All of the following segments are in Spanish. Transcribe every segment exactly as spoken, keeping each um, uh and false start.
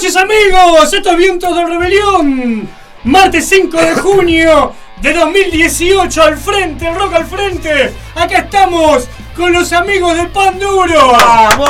noches, amigos. Esto es Vientos de Rebelión. Martes cinco de junio de dos mil dieciocho. Al frente, el rock al frente. Acá estamos con los amigos de Pan Duro. ¡Vamos!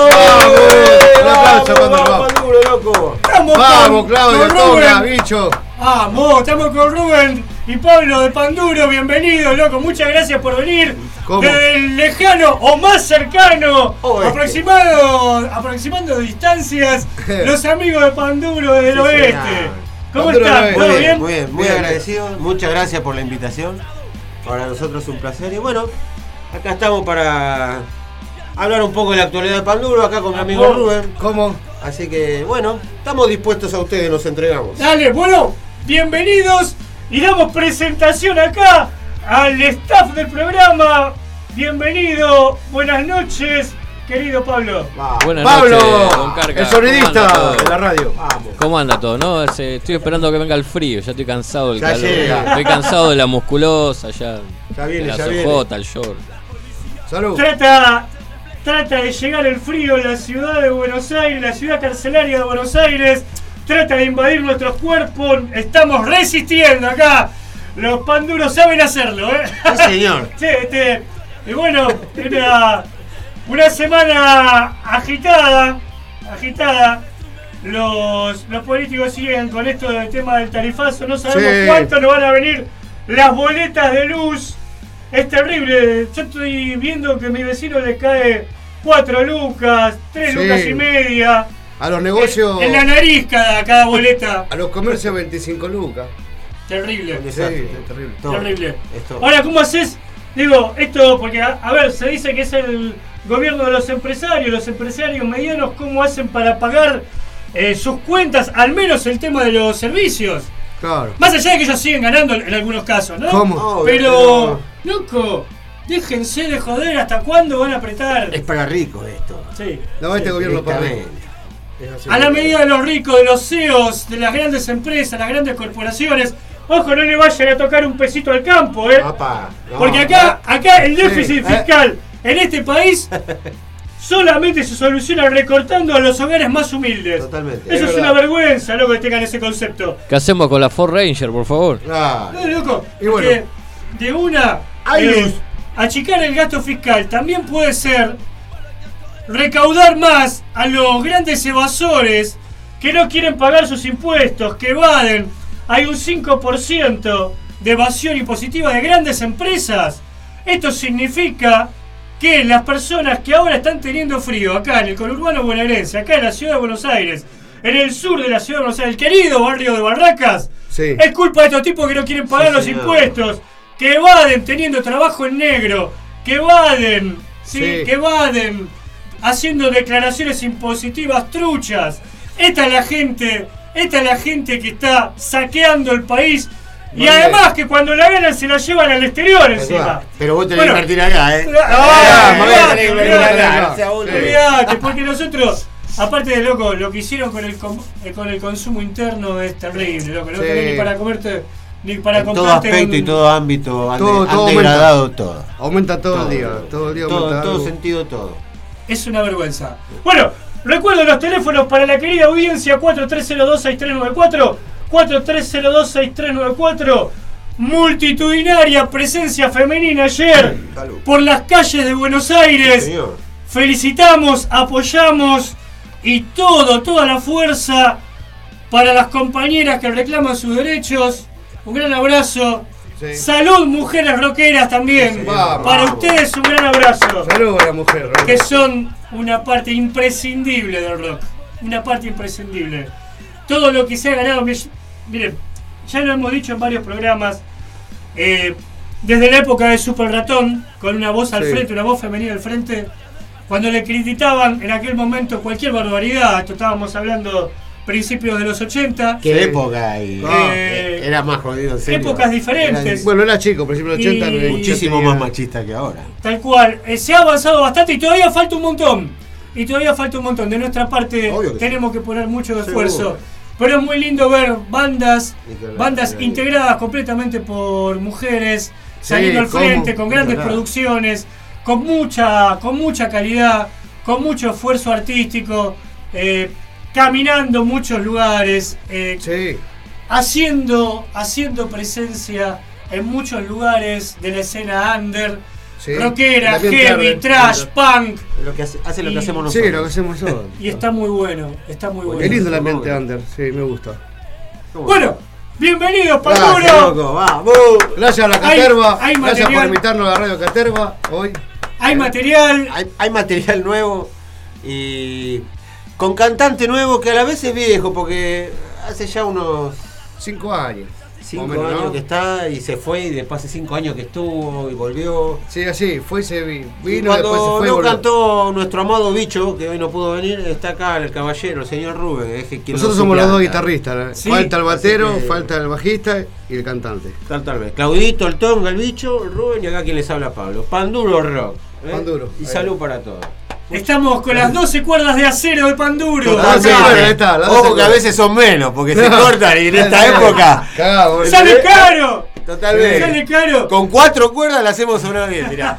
¡Vamos! ¡Vamos, Pan Duro, loco! Estamos ¡Vamos, con, Claudio! con ¡Toma, Rubén. bicho! Vamos, estamos con Rubén y Pablo de Pan Duro. Bienvenidos, loco. Muchas gracias por venir. ¿Cómo? Del lejano o más cercano, Oeste. aproximado, aproximando distancias, los amigos de Pan Duro del Sí, oeste. señor. ¿Cómo Pan Duro están? del ¿Todo oeste. bien? Muy bien, muy Bien. agradecido. Muchas gracias por la invitación. Para nosotros es un placer. Y bueno, acá estamos para hablar un poco de la actualidad de Pan Duro, acá con mi amigo Vamos. Rubén. ¿Cómo? Así que bueno, estamos dispuestos a ustedes, nos entregamos. Dale, bueno, bienvenidos y damos presentación acá al staff del programa. Bienvenido, buenas noches, querido Pablo. Vamos. Buenas ¡Pablo! noches, don Carca. El ¿Cómo anda sonidista todo? de la radio. Vamos. ¿Cómo anda todo? No, Ese- estoy esperando que venga el frío, ya estoy cansado del Ya calor. llega. Estoy cansado de la musculosa, ya, Ya viene, de la ya viene. sojota, el short. Salud. Trata, trata de llegar el frío en la ciudad de Buenos Aires, la ciudad carcelaria de Buenos Aires. Trata de invadir nuestros cuerpos. Estamos resistiendo acá. Los Pan Duros saben hacerlo, ¿eh? Sí, señor. Sí, este, y bueno, era una semana agitada, agitada. Los, los políticos siguen con esto del tema del tarifazo. No sabemos Sí. cuánto nos van a venir las boletas de luz. Es terrible. Yo estoy viendo que a mi vecino le cae cuatro lucas, tres Sí. lucas y media. A los negocios. En la nariz cada, cada boleta. A los comercios veinticinco lucas. Terrible. Sí, Desastre. es terrible. Todo. Terrible. Esto. Ahora, ¿cómo haces? Digo, esto, porque, a, a ver, se dice que es el gobierno de los empresarios, los empresarios medianos, ¿cómo hacen para pagar eh, sus cuentas? Al menos el tema de los servicios. Claro. Más allá de que ellos siguen ganando en algunos casos, ¿no? ¿Cómo? Obvio, Pero, loco, déjense de joder, ¿hasta cuándo van a apretar? Es para ricos esto. Sí. No, este Sí, gobierno para directamente. Es así. A la medida de los ricos, de los C E Os, de las grandes empresas, las grandes corporaciones. Ojo, no le vayan a tocar un pesito al campo, ¿eh? Apa, no. Porque acá, acá el déficit Sí, ¿eh? fiscal en este país solamente se soluciona recortando a los hogares más humildes. Totalmente. Eso Es es, verdad. una vergüenza, loco, que tengan ese concepto. ¿Qué hacemos con la Ford Ranger, por favor? Claro. No, loco, Y bueno. porque de una Hay eh, luz. achicar el gasto fiscal también puede ser recaudar más a los grandes evasores que no quieren pagar sus impuestos, que evaden. Hay un cinco por ciento de evasión impositiva de grandes empresas. Esto significa que las personas que ahora están teniendo frío acá en el conurbano bonaerense, acá en la ciudad de Buenos Aires, en el sur de la ciudad de Buenos Aires, el querido barrio de Barracas, Sí. es culpa de estos tipos que no quieren pagar Sí, los señor. impuestos, que evaden teniendo trabajo en negro, que evaden, ¿sí? Sí. que evaden haciendo declaraciones impositivas truchas. Esta es la gente, esta es la gente que está saqueando el país y Muy además bien. que cuando la ganan se la llevan al exterior encima. Pero vos tenés Bueno. que invertir acá, ¿eh? Ah, me voy a tener que invertir olvidate, acá. O sea, vos tenés- olvidate, porque nosotros, aparte de loco, lo que hicieron con el com- eh, con el consumo interno es terrible, loco. No Sí. tenés ni para comerte, ni para En todo comprarte aspecto un- y todo ámbito han, Todo- de- han todo degradado todo. Aumenta todo, Todo. el día. Todo el día Todo, aumenta en todo algo. sentido, todo. Es una vergüenza. Bueno, recuerdo los teléfonos para la querida audiencia: cuatro tres cero dos seis tres nueve cuatro, cuatro tres cero dos seis tres nueve cuatro. Multitudinaria presencia femenina ayer Salud. por las calles de Buenos Aires. Señor. Felicitamos, apoyamos y todo, toda la fuerza para las compañeras que reclaman sus derechos. Un gran abrazo. Sí. Salud, mujeres rockeras también. Sí, vamos. Para ustedes un gran abrazo. Salud a la mujer. ¿no? Que son una parte imprescindible del rock. Una parte imprescindible. Todo lo que se ha ganado. Miren, ya lo hemos dicho en varios programas. eh, desde la época de Super Ratón, con una voz al Sí. frente, una voz femenina al frente, cuando le criticaban en aquel momento cualquier barbaridad. Esto estábamos hablando principios de los ochenta. ¿Qué Sí. época? Y, Ah. eh, era más jodido, en serio. Épocas diferentes. Era Bueno, era chico, principio de los ochenta. Y- no- muchísimo tenía- más machista que ahora. Tal cual, eh, se ha avanzado bastante y todavía falta un montón. Y todavía falta un montón. De nuestra parte Obvio que tenemos que poner mucho Seguro. esfuerzo. Pero es muy lindo ver bandas, Ni que hablar, bandas ni que integradas completamente por mujeres, Sí, saliendo al ¿cómo? frente con grandes Ni que hablar. producciones, con mucha, con mucha calidad, con mucho esfuerzo artístico. Eh, caminando muchos lugares, eh, Sí. haciendo, haciendo presencia en muchos lugares de la escena under, Sí. rockera, También heavy, tarde. trash, punk, Lo que hace, hace lo Y- que hacemos Sí, nosotros. lo que hacemos nosotros. y está muy bueno, está muy Qué bueno. lindo el ambiente under, sí, me gusta. Bueno, bienvenidos, Gracias, Panduro. loco, vamos. Gracias a la Hay- Caterva, hay gracias material. por invitarnos a la radio Caterva hoy. Hay material, Hay, hay material nuevo y con cantante nuevo que a la vez es viejo porque hace ya unos Cinco años. cinco más o menos, años ¿no? que está y se fue y después hace cinco años que estuvo y volvió. Sí, así, fue, se vi- Y vino, después se cuando fue y no volvió. cantó nuestro amado bicho, que hoy no pudo venir, está acá el caballero, el señor Rubén. Es que quien Nosotros lo somos los dos suplanta. guitarristas, ¿eh? Sí, falta el batero, así que- falta el bajista y el cantante. Tal, tal vez. Claudito, el Tonga, el bicho, Rubén y acá quien les habla Pablo. Panduro Rock. ¿eh? Panduro. Y Ahí. salud para todos. estamos con las doce cuerdas de acero de Panduro. Totalmente. Acá. Bueno, ahí está, la Ojo doce que a veces son menos, porque se No. cortan y en esta época. Cagamos. ¡Sale caro! Totalmente. ¡Sale caro! Con cuatro cuerdas la hacemos sonar bien, mirá.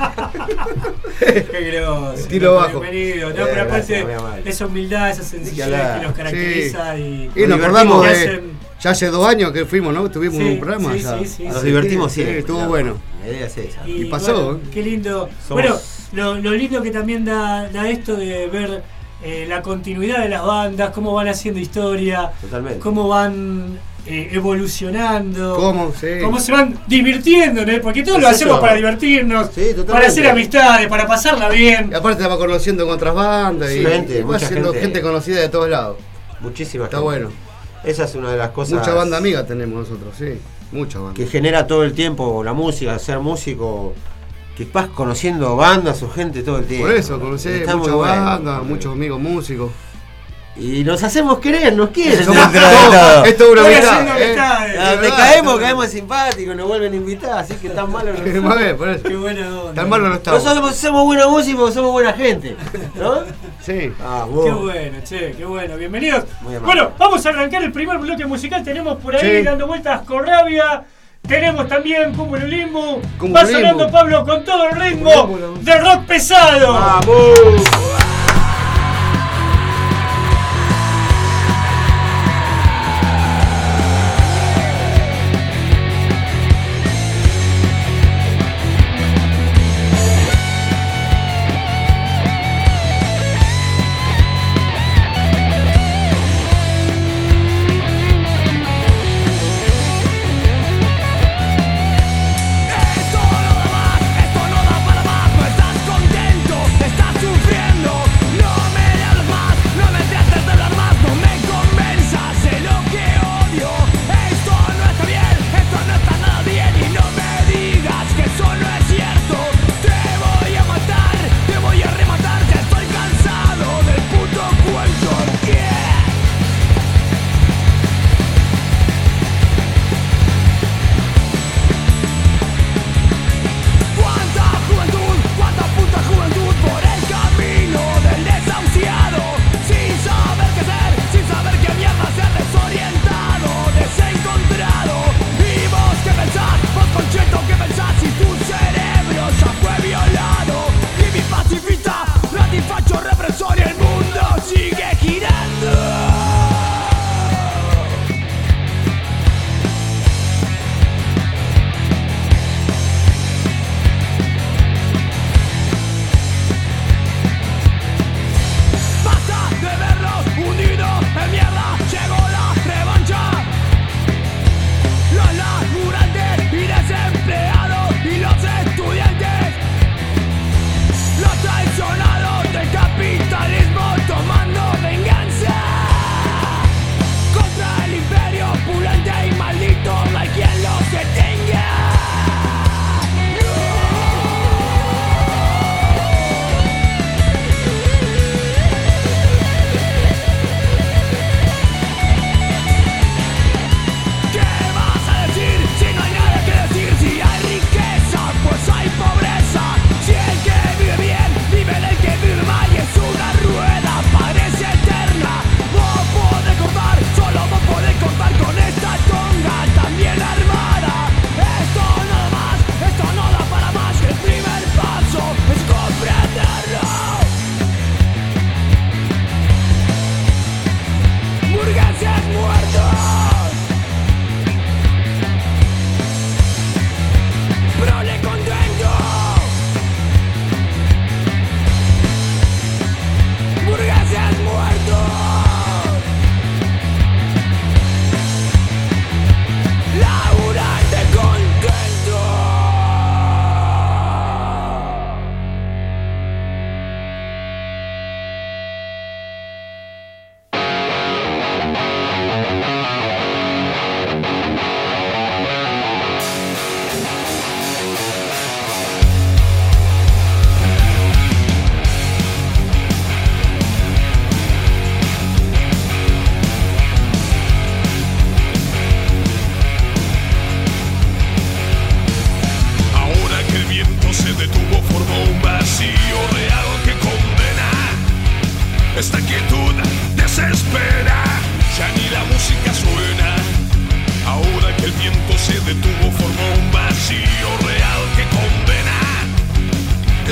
¡Qué grosso! Estilo bajo. Bienvenido. No, Eh, pero gracias, aparte, muy amable. esa humildad, esa sencillez hablar. que los caracteriza y. Y nos Nos acordamos divertimos. de. Hacen- Ya hace dos años que fuimos, ¿no? Tuvimos Sí, un programa. sí, ya. sí, sí, Nos sí. divertimos Sí, siempre. estuvo la- bueno. La idea es esa. Y, Y pasó, bueno, ¿eh? qué lindo. Somos- Bueno, lo, lo lindo que también da, da esto de ver eh, la continuidad de las bandas, cómo van haciendo historia, Totalmente. cómo van eh, evolucionando, ¿Cómo? Sí. cómo se van divirtiendo, ¿no? Porque todos lo Es hacemos eso. para divertirnos, Sí, totalmente. para hacer amistades, para pasarla bien. Y aparte te vas conociendo con otras bandas y, Sí, gente, y vas mucha siendo gente. gente conocida de todos lados. Muchísimas Está bueno. Esa es una de las cosas Mucha banda amiga tenemos nosotros, sí. Mucha banda. que genera todo el tiempo la música, ser músico, que vas conociendo bandas o gente todo el tiempo. Por eso, conocí Está muchas muy bueno. bandas, muchos amigos músicos. Y nos hacemos querer, nos quieren. Somos dentro de todos- todo. Esto es una Voy amistad. haciendo ¿eh? amistades. Ah, Es te verdad, caemos, es caemos simpáticos, nos vuelven a invitar, así que tan malo no verdad. somos. A ver, por eso. Qué buena onda. Tan malo no estamos. Nosotros somos buena música porque somos buena gente, ¿no? Sí. Ah, Qué vos. bueno, che, qué bueno. Bienvenidos. Muy amable. Bueno, vamos a arrancar el primer bloque musical. Tenemos por ahí Sí. dando vueltas Corrabia. Tenemos también Cúmulo Limbo. Cúmulo Va sonando Limbo. Pablo con todo el ritmo Cúmulo. de rock pesado. ¡Vamos! Esto no da más, esto no da para más, no estás contento, estás sufriendo.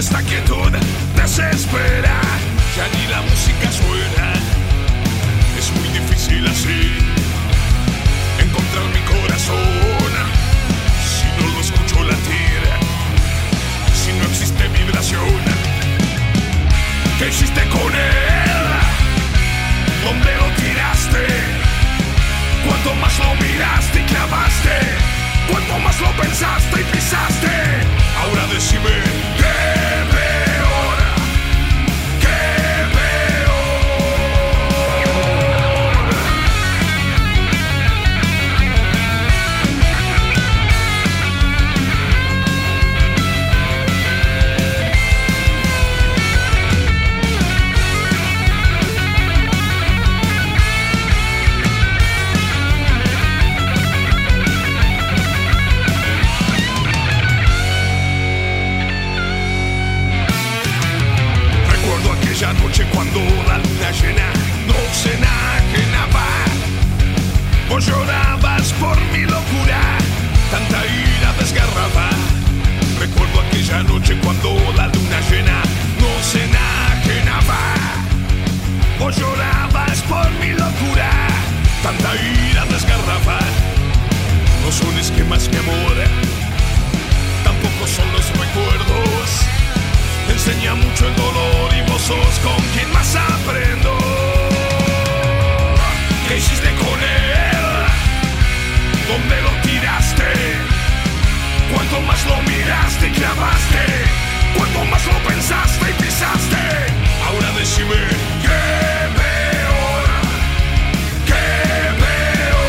Esta quietud desespera, ya ni la música suena. Es muy difícil así encontrar mi corazón. Si no lo escucho latir, si no existe vibración. ¿Qué hiciste con él? ¿Dónde lo tiraste? ¿Cuánto más lo miraste y clavaste? ¿Cuánto más lo pensaste y pisaste? Ahora decime, ¿qué peor? ¿Qué peor? Aquella noche cuando la luna llena nos enajenaba, vos llorabas por mi locura, tanta ira desgarraba. Recuerdo aquella noche cuando la luna llena nos enajenaba, vos llorabas por mi locura, tanta ira desgarraba. No son esquemas, mi amor, tampoco son los recuerdos. Enseña mucho el dolor y vos sos con quien más aprendo. ¿Qué hiciste con él? ¿Dónde lo tiraste? ¿Cuánto más lo miraste y clavaste? ¿Cuánto más lo pensaste y pisaste? Ahora decime, ¿qué peor? ¿Qué peor?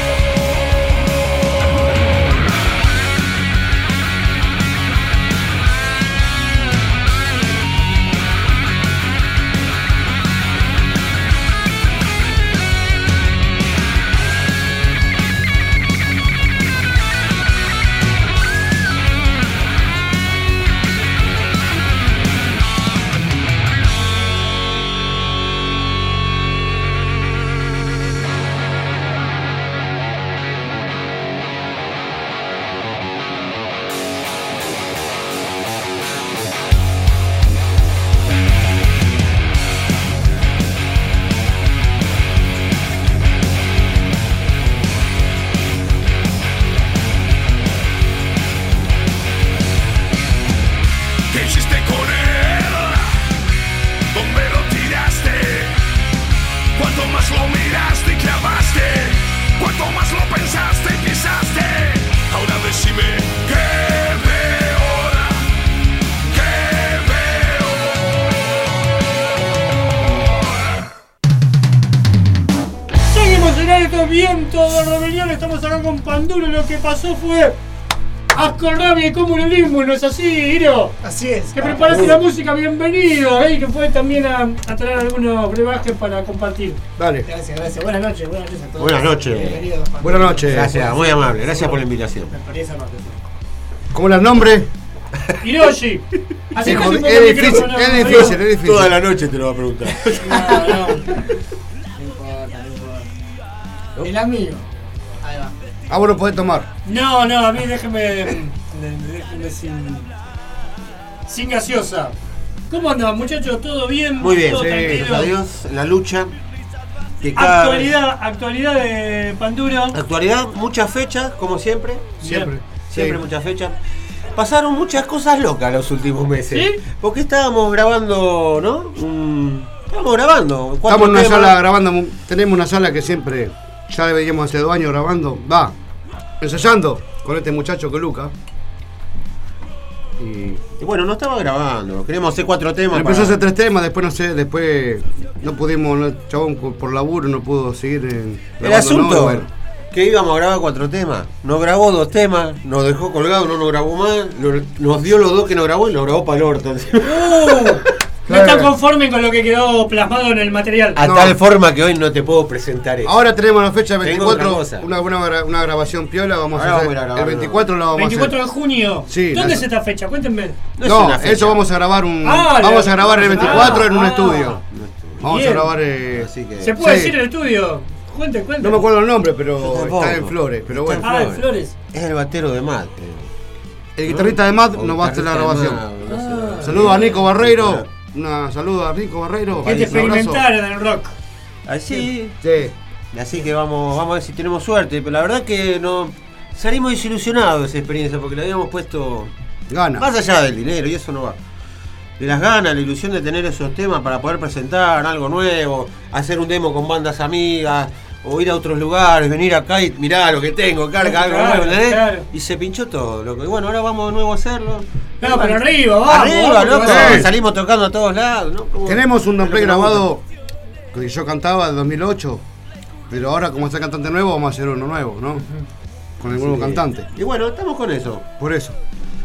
Viento de rebelión, estamos acá con Panduro. Lo que pasó fue ascorrabia y comunismo, ¿no es así, Hiro? Así es. Que preparaste la música, bienvenido, ¿eh? Que fue también a, a traer algunos brebajes para compartir. Dale. Gracias, gracias. Buenas noches, buenas noches a todos. Buenas noches. Bienvenidos, Panduro. Buenas noches. Gracias, muy amable, gracias por la invitación. Me parece amable. ¿Cómo era el nombre? Hiroshi. Así Es que un poco difícil, el es micrófono, difícil, amigo. es difícil. Toda la noche te lo va a preguntar. No, no. No importa, no importa. El amigo. Ahí va. Ah, vos lo podés tomar. No, no, a mí déjeme, déjeme sin, sin gaseosa. ¿Cómo andan, muchachos? ¿Todo bien? Muy bien, ¿Todo sí, tranquilo? gracias a Dios, en la lucha. Que cada Actualidad, actualidad de Panduro. Actualidad, muchas fechas, como siempre. Siempre. Siempre Sí. muchas fechas. Pasaron muchas cosas locas los últimos meses. ¿Sí? Porque estábamos grabando, ¿no? Un- Estábamos grabando. cuatro Estamos en una temas. sala grabando. Tenemos una sala que siempre ya veíamos hace dos años grabando. Va, ensayando con este muchacho que Luca. Y Y bueno, no estaba grabando. Queríamos hacer cuatro temas. empezó a para- hacer tres temas, después no sé, después no pudimos, no, el chabón por por laburo no pudo seguir en El grabando, asunto, no, bueno. que íbamos a grabar cuatro temas. Nos grabó dos temas, nos dejó colgado, no nos grabó más. lo- Nos dio los dos que nos grabó y nos grabó para el orto. No están conformes con lo que quedó plasmado en el material. A No. tal forma que hoy no te puedo presentar eso. Ahora tenemos la fecha Tengo veinticuatro, otra cosa. una, una, gra- una grabación piola, vamos Ahora a hacer. vamos a ir a grabar, el veinticuatro la vamos veinticuatro a de hacer. junio. Sí, ¿Dónde la- es esta fecha? Cuéntenme. No es No, una fecha. eso vamos a grabar un Ah, vamos la- a grabar el veinticuatro en un Ah, estudio. Vamos bien. a grabar eh, Así que- ¿Se puede Sí. decir el estudio? Cuente, cuente. no me acuerdo el nombre, pero Yo tampoco. está en Flores, pero Está bueno. Ah, en Flores. Flores. Es el batero de Mad, creo. El guitarrista de Mad O no va a hacer la guitarrista de grabación. Mad, no sé. Ah, Saludo a Nico Barreiro. Una saludo a Nico Barreiro. Que te Un abrazo. experimentaron en el rock. Así, Sí. así que vamos, vamos a ver si tenemos suerte. Pero la verdad que no salimos desilusionados de esa experiencia porque le habíamos puesto Gana. más allá del dinero y eso no va. De las ganas, la ilusión de tener esos temas para poder presentar algo nuevo, hacer un demo con bandas amigas, o ir a otros lugares, venir acá y mirá lo que tengo, carga algo Claro, nuevo, ¿entendés? claro. Y se pinchó todo, loco. Y bueno, ahora vamos de nuevo a hacerlo. No, pero arriba, vamos. Arriba, vamos, loco. vamos. Sí. Salimos tocando a todos lados, ¿no? Como- Tenemos un es lo doble que nos grabado que yo cantaba de dos mil ocho. Pero ahora, como está cantante nuevo, vamos a hacer uno nuevo, ¿no? Con el nuevo Sí. cantante. Y bueno, estamos con eso. Por eso.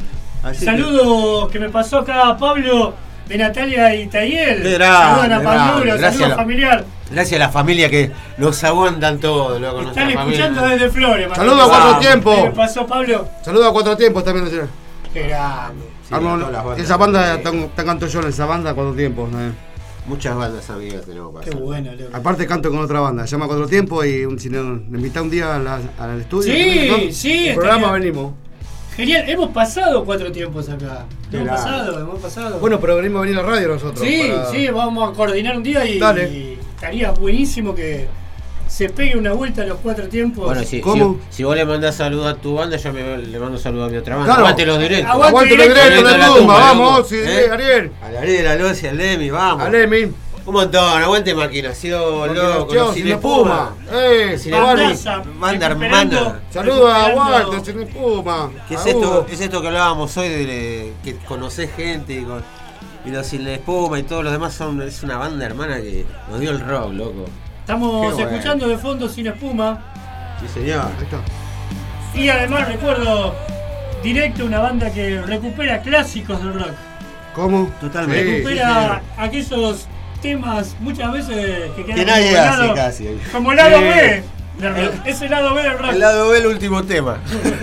Así Saludos que me pasó acá a Pablo de Natalia y Tayel. Qué grande, Saludan a grande. Panduro, Gracias saludos a la- familiar. que, gracias a la familia que nos aguantan todo, loco. Están nuestra escuchando familia. desde Flores. Saludos a Manuel. Cuatro Vamos. Tiempos. ¿Qué me pasó, Pablo? Saludos a Cuatro Tiempos también. señor. Qué grande. Sí, Armó- a todas las bandas. esa banda, te, te canto yo en esa banda Cuatro Tiempos. ¿no? Muchas bandas amigas tenemos para Qué hacer. bueno, loco. Aparte canto con otra banda, se llama Cuatro Tiempos y un, si no, me invita un día a la- al estudio. Sí, ¿no? sí, El programa estaría- venimos. Genial, hemos pasado cuatro tiempos acá. Qué Hemos grande. pasado, hemos pasado. Bueno, pero venimos a venir a la radio nosotros. sí, para- sí, vamos a coordinar un día y, Dale. y estaría buenísimo que se pegue una vuelta a los cuatro tiempos. Bueno, si, ¿Cómo? si, si vos le mandás saludos a tu banda, yo me, le mando saludos a mi otra banda. Claro. Aguante los directos. Aguante Aguante lo directo, directo de directo, la tumba, loco. vamos, sí, ¿Eh? Ariel. A la Ariel, a Loci, al Demi, vamos. A Lemi. Un montón, aguante maquinación, loco, Maquinación, los Sin Sin Espuma. Espuma. Eh, Sin Giovanni. Bandaza, Banda recuperando- hermana. Saludos a recuperando- Walter, Sin Espuma. ¿Qué es a esto? Hugo. Es esto que hablábamos hoy de, de que conocés gente y, con, y los Sin Espuma y todos los demás son es una banda hermana que nos dio el rock, loco. Estamos Qué bueno. escuchando de fondo Sin Espuma. Sí, señor. Ahí está. Y además recuerdo directo una banda que recupera clásicos del rock. ¿Cómo? Totalmente. Sí. Recupera aquellos temas muchas veces que quedan Que nadie como hace lado- casi. Como lado Sí. B del rock. Es el lado B del rock. El lado B, el último tema.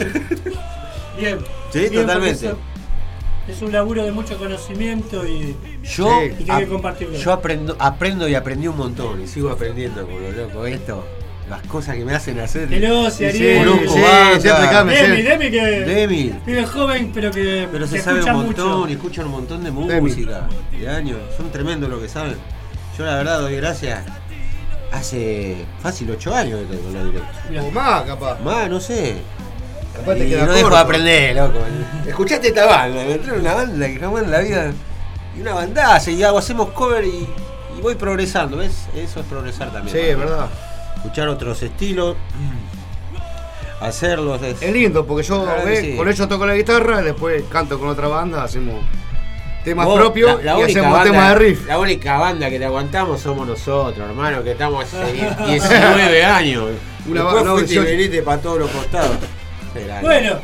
Bien. Sí, Bien, totalmente. porque eso Es un laburo de mucho conocimiento y, Yo, Sí. y que hay que compartirlo. yo aprendo, aprendo y aprendí un montón y sigo aprendiendo con lo loco esto. Las cosas que me hacen hacer. Veloz, Sí, Ariel. Conozco sí, bandas. siempre cambia. Demi, sí. Demi que Demi. vive joven pero que Pero que se sabe escucha un montón mucho. y escuchan un montón de Demi. música de años. Son tremendos lo que saben. Yo la verdad doy gracias. Hace fácil ocho años que estoy con los directos. O más, capaz. Más, no sé. Capaz te Y queda no dejo corto. de aprender, loco. Escuchaste esta banda, me entré en una banda que jamás en la vida. Y una bandaza, y hago, hacemos cover y, y voy progresando, ¿ves? Eso es progresar también. Sí, es verdad. Escuchar otros estilos, hacerlos. Es, Es lindo porque yo Claro que ve, sí. con ellos toco la guitarra, después canto con otra banda, hacemos temas Vos, propios la- la y única hacemos banda- temas de riff. La única banda que te aguantamos somos nosotros, hermano, que estamos hace diecinueve años. Una Después ba- no, fuiste y dieciocho. veniste para todos los costados. Esperá, Bueno,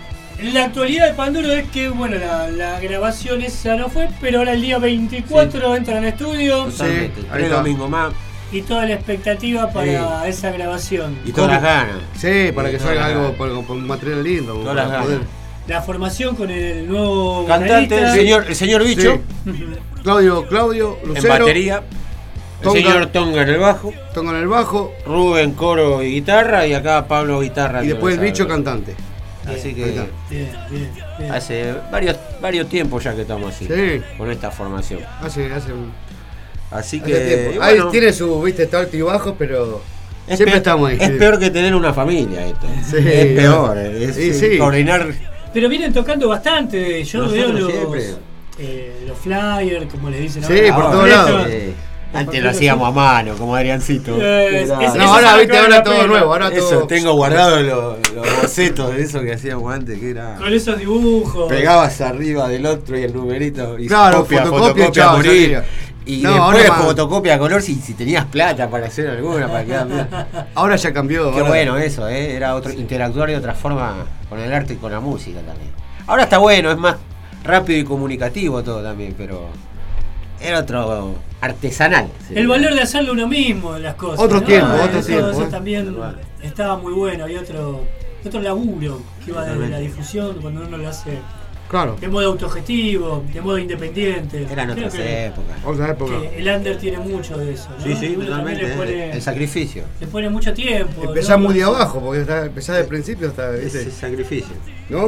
la actualidad de Panduro es que bueno la, la grabación esa no fue, pero ahora el día veinticuatro entran en estudio totalmente. Sí, ahí Tres está. domingos más y toda la expectativa para esa grabación. y todas las ganas. Sí, para Sí, que todas salga las algo ganas. por, por un material lindo. Todas para las poder- ganas. La formación con el nuevo Cantante, el vocalista. señor, el señor Bicho, Claudio, Claudio, en Lucero, batería. El Tonga. señor Tonga en el bajo. Tonga en el bajo Rubén coro y guitarra. Y acá Pablo guitarra. y que después el no bicho sabe. cantante. Así Ahí que está. Bien, bien, bien. hace varios, varios tiempos ya que estamos así. Sí. Con esta formación. Hace, hace, un- Así hace que. tiempo. y Ahí bueno, tiene su, viste, está alto y bajo, pero es siempre peor- estamos ahí. Es peor que tener una familia esto. Sí, es peor. Es sí, eh, sí. coordinar. Pero vienen tocando bastante. Yo Nosotros veo los, siempre. eh, los flyers, como les dicen Sí, ahora. por los todos panfletos. lados. eh, antes lo hacíamos a mano, como Adriancito. Eh, es- Era- es- No, eso ahora, es lo viste, que vale ahora la todo pena. nuevo, ahora Eso, todo. tengo guardados los, los bocetos de eso que hacíamos antes, que era. Con esos dibujos. Pegabas arriba del otro y el numerito. Y Claro, copia, fotocopia, fotocopia chao, a morir. salía. Y No, después ahora más. fotocopia a color si, si tenías plata para hacer alguna, para quedar bien. Ahora ya cambió. Qué ahora- bueno eso, ¿eh? Era otro, interactuar de otra forma con el arte y con la música también. Ahora está bueno, es más rápido y comunicativo todo también, pero era otro artesanal. sí. El valor de hacerlo uno mismo, las cosas. Otro ¿no? tiempo, otro Eso- tiempo, Eso eh. también Vale. estaba muy bueno. Hay otro, otro laburo que va desde la difusión cuando uno lo hace Claro, de modo autogestivo, de modo independiente. Eran Creo otras que- épocas. otra época. que el under tiene mucho de eso. ¿no? Sí, sí, Uno también totalmente. le ¿eh? pone, El sacrificio. le pone mucho tiempo. Empezás ¿no? muy de abajo, porque está- empezás del principio hasta. Ese ¿viste? sacrificio. ¿No?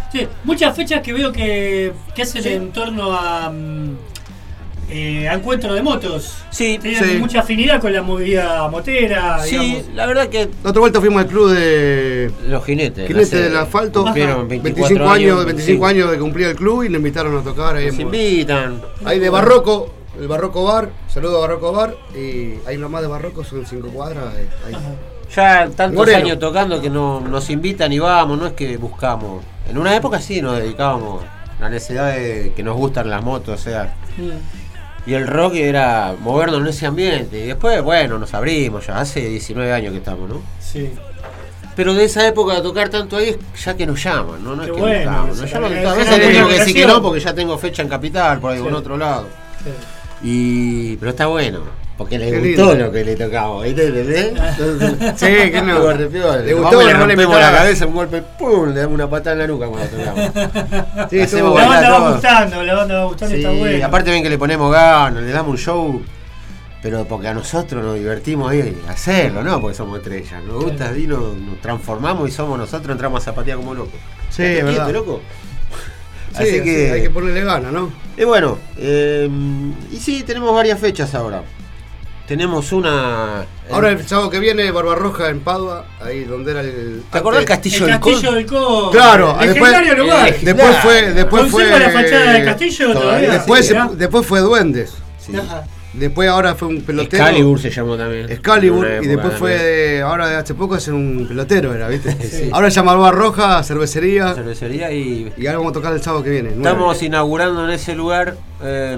Sí, muchas fechas que veo que, que hacen Sí. en torno a, mm, eh, a encuentro de motos. Sí, Tienen sí. mucha afinidad con la movida motera, sí, digamos. la verdad que La otra vuelta fuimos al club de los jinetes. Jinetes hace- del Asfalto. cumplieron veinticinco años, sí. veinticinco años de cumplir el club y nos invitaron a tocar ahí Nos en- invitan. Ahí de Barroco, el Barroco Bar, saludo a Barroco Bar, y hay una más de Barroco, son cinco cuadras. eh, ahí. Ya tantos Moreno. años tocando que no, nos invitan y vamos, no es que buscamos. En una época sí nos dedicábamos a la necesidad de que nos gustan las motos, o sea. Mm. Y el rock era movernos en ese ambiente. Y después, bueno, nos abrimos ya, hace diecinueve años que estamos, ¿no? Sí. Pero de esa época de tocar tanto ahí, ya que nos llaman, ¿no? No es Qué que bueno, buscamos. eso Nos llaman también. todas. A Es veces una le digo que sí que comunicación. no, porque ya tengo fecha en Capital, por ahí, Sí. en otro lado. Sí. Y... Pero está bueno, porque le Qué gustó lindo. lo que le tocamos, ¿viste? ¿Entendés? Sí, que no. Algo repiola. Le gustó, Vamos y le no le rompemos la invitaba. cabeza, un golpe, ¡pum! Le damos una patada en la nuca cuando tocamos. Sí, Hacemos estuvo La bueno. banda va todo. gustando, la banda va gustando, Sí, está bueno. aparte ven que le ponemos ganas, le damos un show, pero porque a nosotros nos divertimos ahí hacerlo, ¿no? Porque somos estrellas. Nos gusta y nos, nos transformamos y somos nosotros, entramos a zapatear como locos. Sí, ¿Estás es verdad. quieto, loco? Sí, Así sí, que... hay que ponerle ganas, ¿no? Y bueno, eh, y sí, tenemos varias fechas ahora. Tenemos una... Ahora el sábado que viene, Barbarroja en Padua, ahí donde era el. ¿Te acordás el antes- castillo El del castillo Col? del Col. Claro, Legendario después- lugar. eh, Después fue. Después fue ¿Conserva la fachada del castillo todavía? todavía? Después, Sí, se- ¿verdad? después fue Duendes. Sí. Ajá. Después ahora fue un pelotero. Excalibur se llamó también. Excalibur, En una y época después fue también. de, ahora de hace poco es un pelotero, era, ¿viste? Sí. Ahora se llama Barbarroja, cervecería. Cervecería y... Y ahora vamos a tocar el sábado que viene. nueve. Estamos inaugurando en ese lugar eh,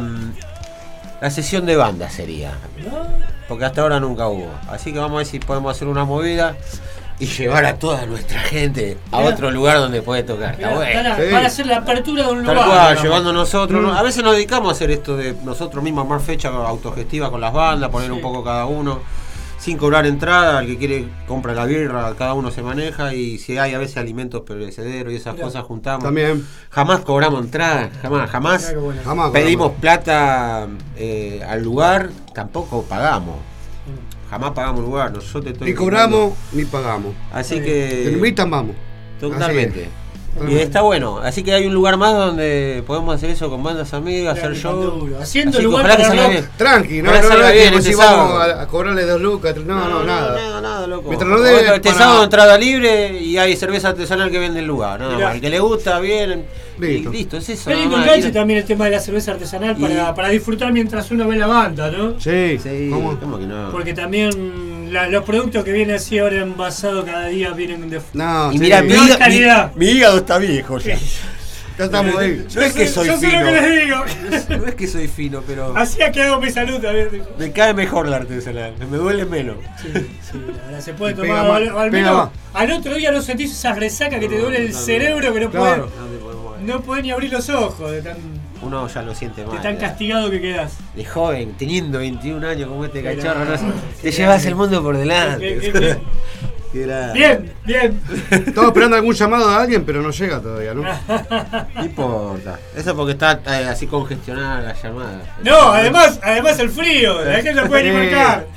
la sesión de banda sería. Porque hasta ahora nunca hubo. Así que vamos a ver si podemos hacer una movida y llevar a toda nuestra gente a Mirá. otro lugar donde puede tocar. Está Mirá, bueno. van, a, Sí. van a hacer la apertura de un Tal lugar. cual, digamos. llevando nosotros. ¿no? Mm. A veces nos dedicamos a hacer esto de nosotros mismos, armar fecha autogestiva con las bandas, poner Sí. un poco cada uno, sin cobrar entrada. El que quiere compra la birra, cada uno se maneja. Y si hay a veces alimentos perecederos y esas Mirá. cosas, juntamos. También. Jamás cobramos entrada, jamás, jamás. Mirá qué bueno. Jamás. Pedimos plata eh, al lugar, tampoco pagamos. Jamás pagamos lugar, nosotros te estoy Ni cobramos, ni pagamos. Así Está que. Te invitan, vamos. Totalmente. Así Y es. está bueno. Así que hay un lugar más donde podemos hacer eso con bandas amigas, Mirá hacer qué show. duro. Haciendo Así que lugar ojalá que para salga rock. bien. Tranqui, no, Ojalá no, no, salga no, bien que este si vamos sábado. a, a cobrarle dos lucas, tres- no, no, nada. Nada, nada, loco. Mientras no dé Este para- sábado entrada libre y hay cerveza artesanal que vende el lugar. Nada Mirá. más. El que le gusta, bien. Listo. Y listo, es eso. Qué lindo nada más. enganche también el tema de la cerveza artesanal Y- para, para disfrutar mientras uno ve la banda, ¿no? Sí, Sí, ¿cómo? ¿cómo que no? Porque también la- los productos que vienen así ahora envasados cada día vienen de... No, Y sí. mira, mi, Peor hígado- calidad. mi- mi hígado está viejo ya. Ya estamos ahí. No es que soy Yo sé fino. lo que les digo. No es que soy fino, pero Así ha quedado mi salud también. me cae mejor la artesanal. Me duele menos. Sí, sí, ahora se puede Y tomar. pega al, más, al pega menos más. al otro día no sentís esa resaca que te duele el cerebro que no Claro. podés, no podés ni abrir los ojos de tan, Uno ya lo siente de mal. tan ya. castigado que quedás. De joven, teniendo veintiún años como este Qué cachorro, grande, ¿no? qué te llevas grande. el mundo por delante. Qué- qué- qué- Qué grande. Bien, bien. Estamos esperando algún llamado de alguien, pero no llega todavía, ¿no? No importa. Eso porque está eh, así congestionada la llamada. No, además, además el frío, la gente no puede ni Sí. marcar.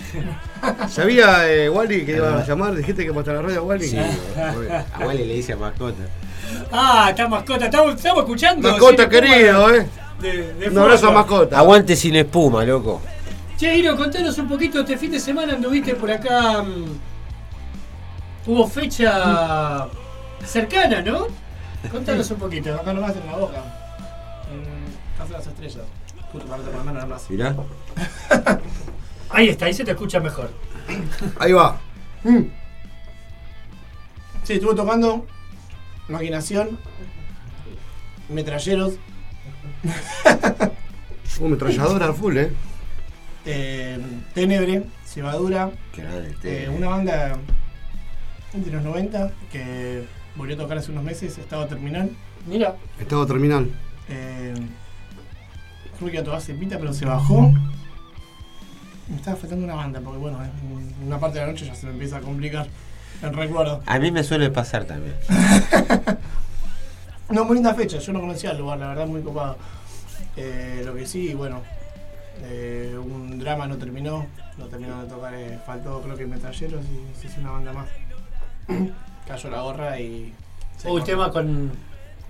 ¿Sabía eh, Wally que iba a llamar? Dijiste que para la radio Wally. Sí, a Wally le dice a mascota. Ah, está mascota, estamos, estamos escuchando. Mascota Sin Espuma querido, eh. De, de Un abrazo a fondo. mascota. Aguante sin espuma, loco. Che, Iro, contanos un poquito, este fin de semana anduviste por acá. mm, Hubo fecha cercana, ¿no? Contanos un poquito. Acá nomás en la boca. En Casa de las Estrellas. Puto, para la mano nada más. Mirá. Ahí está, ahí se te escucha mejor. Ahí va. Sí, estuve tocando Maquinación, Metralleros, Un metralladora al full, eh. eh, Ténebre, Cebadura, Qué grande eh, este. una banda de los noventa que volvió a tocar hace unos meses, estaba terminal. Mira. Estado terminal. Eh, creo que iba a tocar Cepita, pero se bajó. Me estaba faltando una banda, porque bueno, en una parte de la noche ya se me empieza a complicar el recuerdo. A mí me suele pasar también. No, muy linda fecha, yo no conocía el lugar, la verdad muy copado. Eh, lo que sí, bueno, eh, un drama no terminó, no terminó de tocar, eh, faltó creo que Metralleros y se hizo una banda más. Cayó la gorra y... se Hubo un cortó. tema con,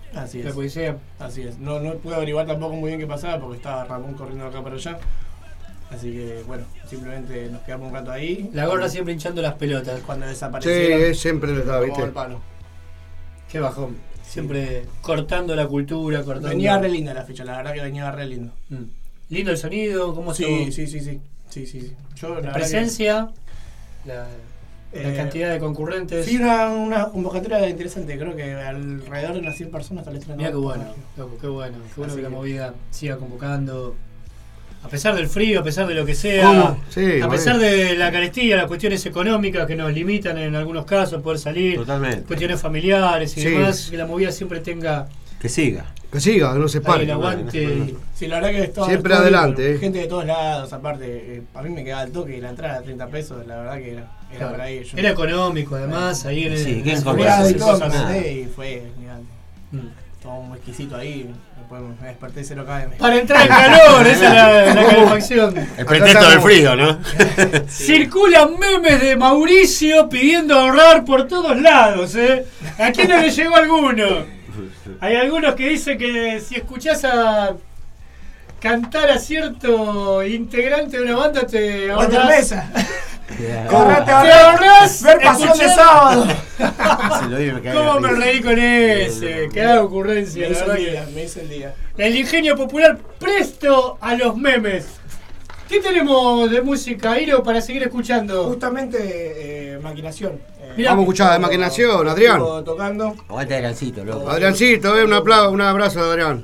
Así la es. policía. Así es. No, no pude averiguar tampoco muy bien qué pasaba porque estaba Ramón corriendo de acá para allá. Así que, bueno, simplemente nos quedamos un rato ahí. La gorra siempre hinchando las pelotas. Cuando Sí, desaparecieron. es siempre lo estaba, tomamos ¿viste? el palo. Qué bajón. Siempre cortando la cultura, cortando. Venía re linda la fecha, la verdad que venía re lindo. Mm. Lindo el sonido, cómo se. Sí, sí, sí, sí. Sí, sí, sí. Yo, la La verdad presencia, la, que, la eh, cantidad de concurrentes. Sí, una, una convocatoria interesante. Creo que alrededor de unas cien personas tal vez. Mira qué bueno, loco, qué bueno, qué bueno Así que la que- movida siga convocando. A pesar del frío, a pesar de lo que sea, ¿Cómo? Sí, a bueno. pesar de la carestía, las cuestiones económicas que nos limitan en algunos casos poder salir, Totalmente. cuestiones familiares y Sí. demás, que la movida siempre tenga Que siga. Que siga, que no se ahí pare. el aguante. Sí, la verdad que estaba. Siempre todo adelante, bien, eh. Gente de todos lados, aparte. eh, a mí me quedaba el toque y la entrada a treinta pesos, la verdad que era, era Claro. para ellos. Era económico, además, ahí en el. Sí, en ¿quién ese con lugar eso? Mirá, y se todo usa me nada. senté y fue genial. Mm. Tomaba un exquisito ahí, después me desperté cero K M. Para entrar en calor, esa es la, la calefacción. El pretexto del frío, ¿no? Circulan memes de Mauricio pidiendo ahorrar por todos lados, ¿eh? ¿A quién no le llegó alguno? Hay algunos que dicen que si escuchás a cantar a cierto integrante de una banda te Walter ahorrás. Mesa. ¿Cómo? Correte, Te ahora. ahorrás Ver pasión de escuchar- sábado. Se lo digo, me cae ¿Cómo la me risa. reí con ese? Qué Me ocurrencia, la hizo verdad el que- día, me hizo el día. El ingenio popular presto a los memes. ¿Qué tenemos de música, Iro, para seguir escuchando? Justamente, eh, maquinación. Eh, Mirá. Vamos a escuchar de maquinación, Adrián. estuvo tocando. Aguanta el gancito, loco. Adriancito, eh, un, aplauso, un abrazo de Adrián.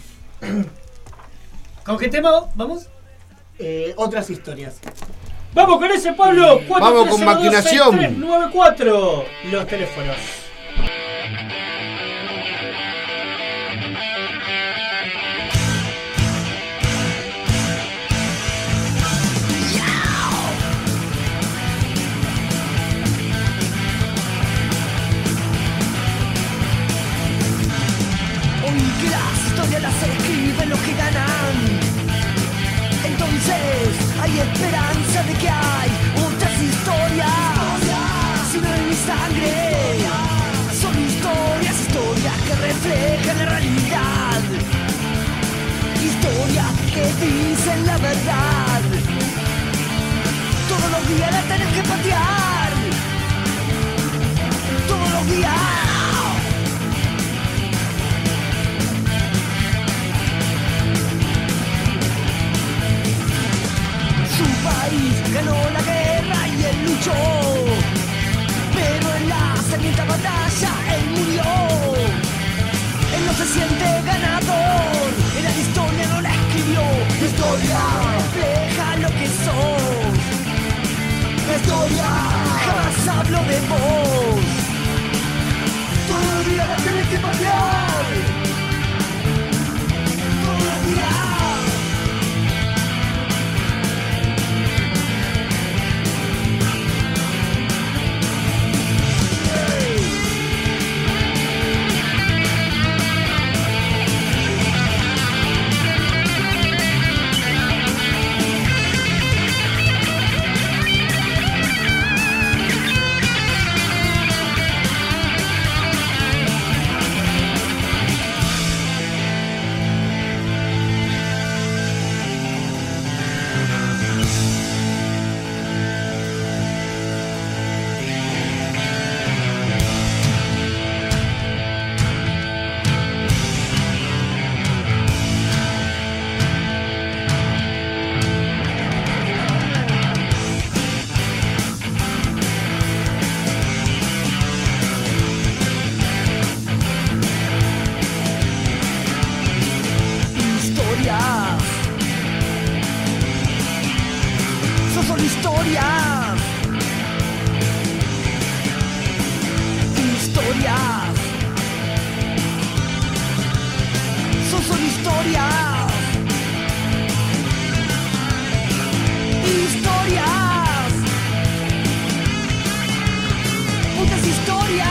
¿Con qué tema vamos? Eh, otras historias. Vamos con ese, Pablo. Vamos con maquinación. tres nueve cuatro. Los teléfonos. Hoy que las historias las escriben los que ganan, entonces hay esperanza de que hay otras historias. Si no en mi sangre, son historias, historias que reflejan la realidad, historias que dicen la verdad. Todos los días la tenés que patear, todos los días. Su país ganó la guerra y él luchó, pero en la sangrienta batalla él murió. Él no se siente ganador, era la historia, no la escribió. La historia refleja lo que sos. La historia jamás habló de vos. Todos los días la tenés que patear. Todos los días. Historias, son solo historias, historias, son solo historias, historias, muchas historias.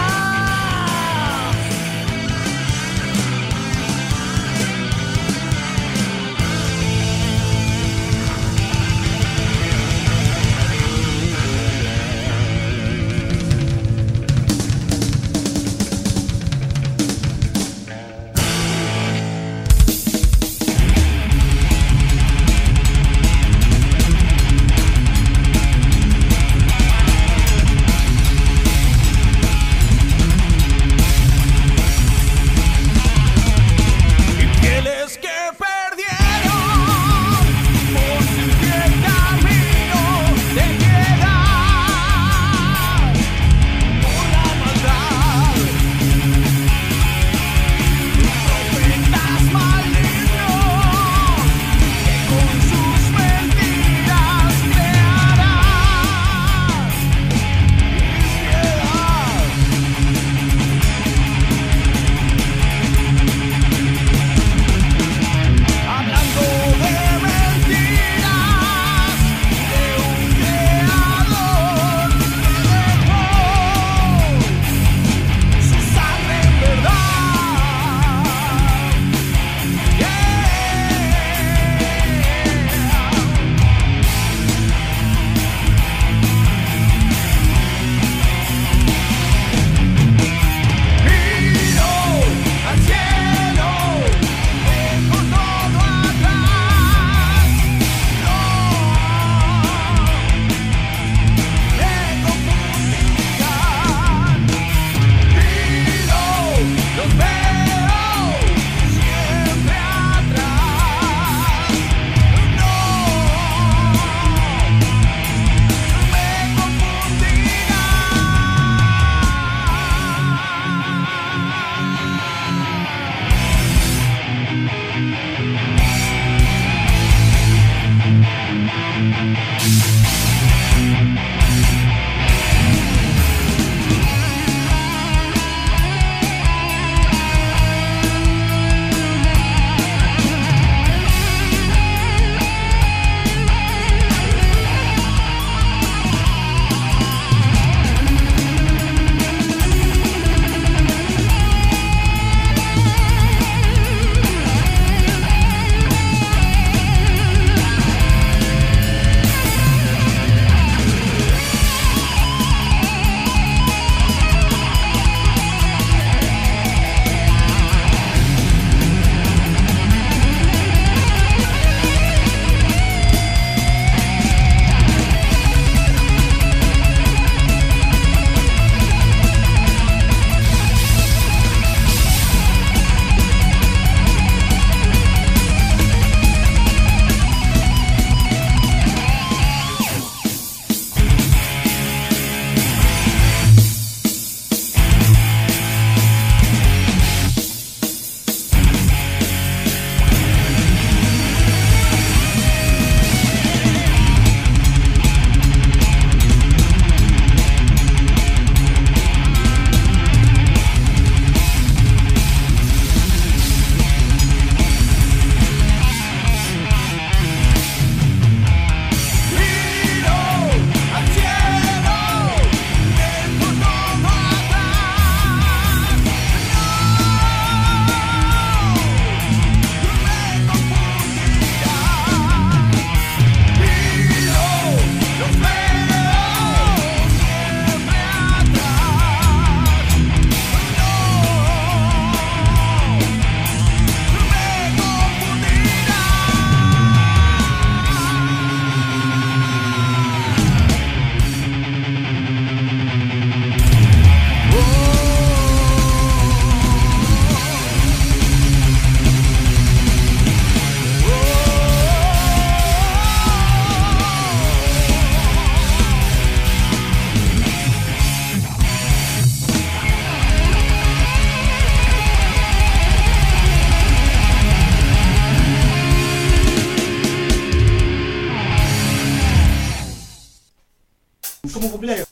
como cumpleaños.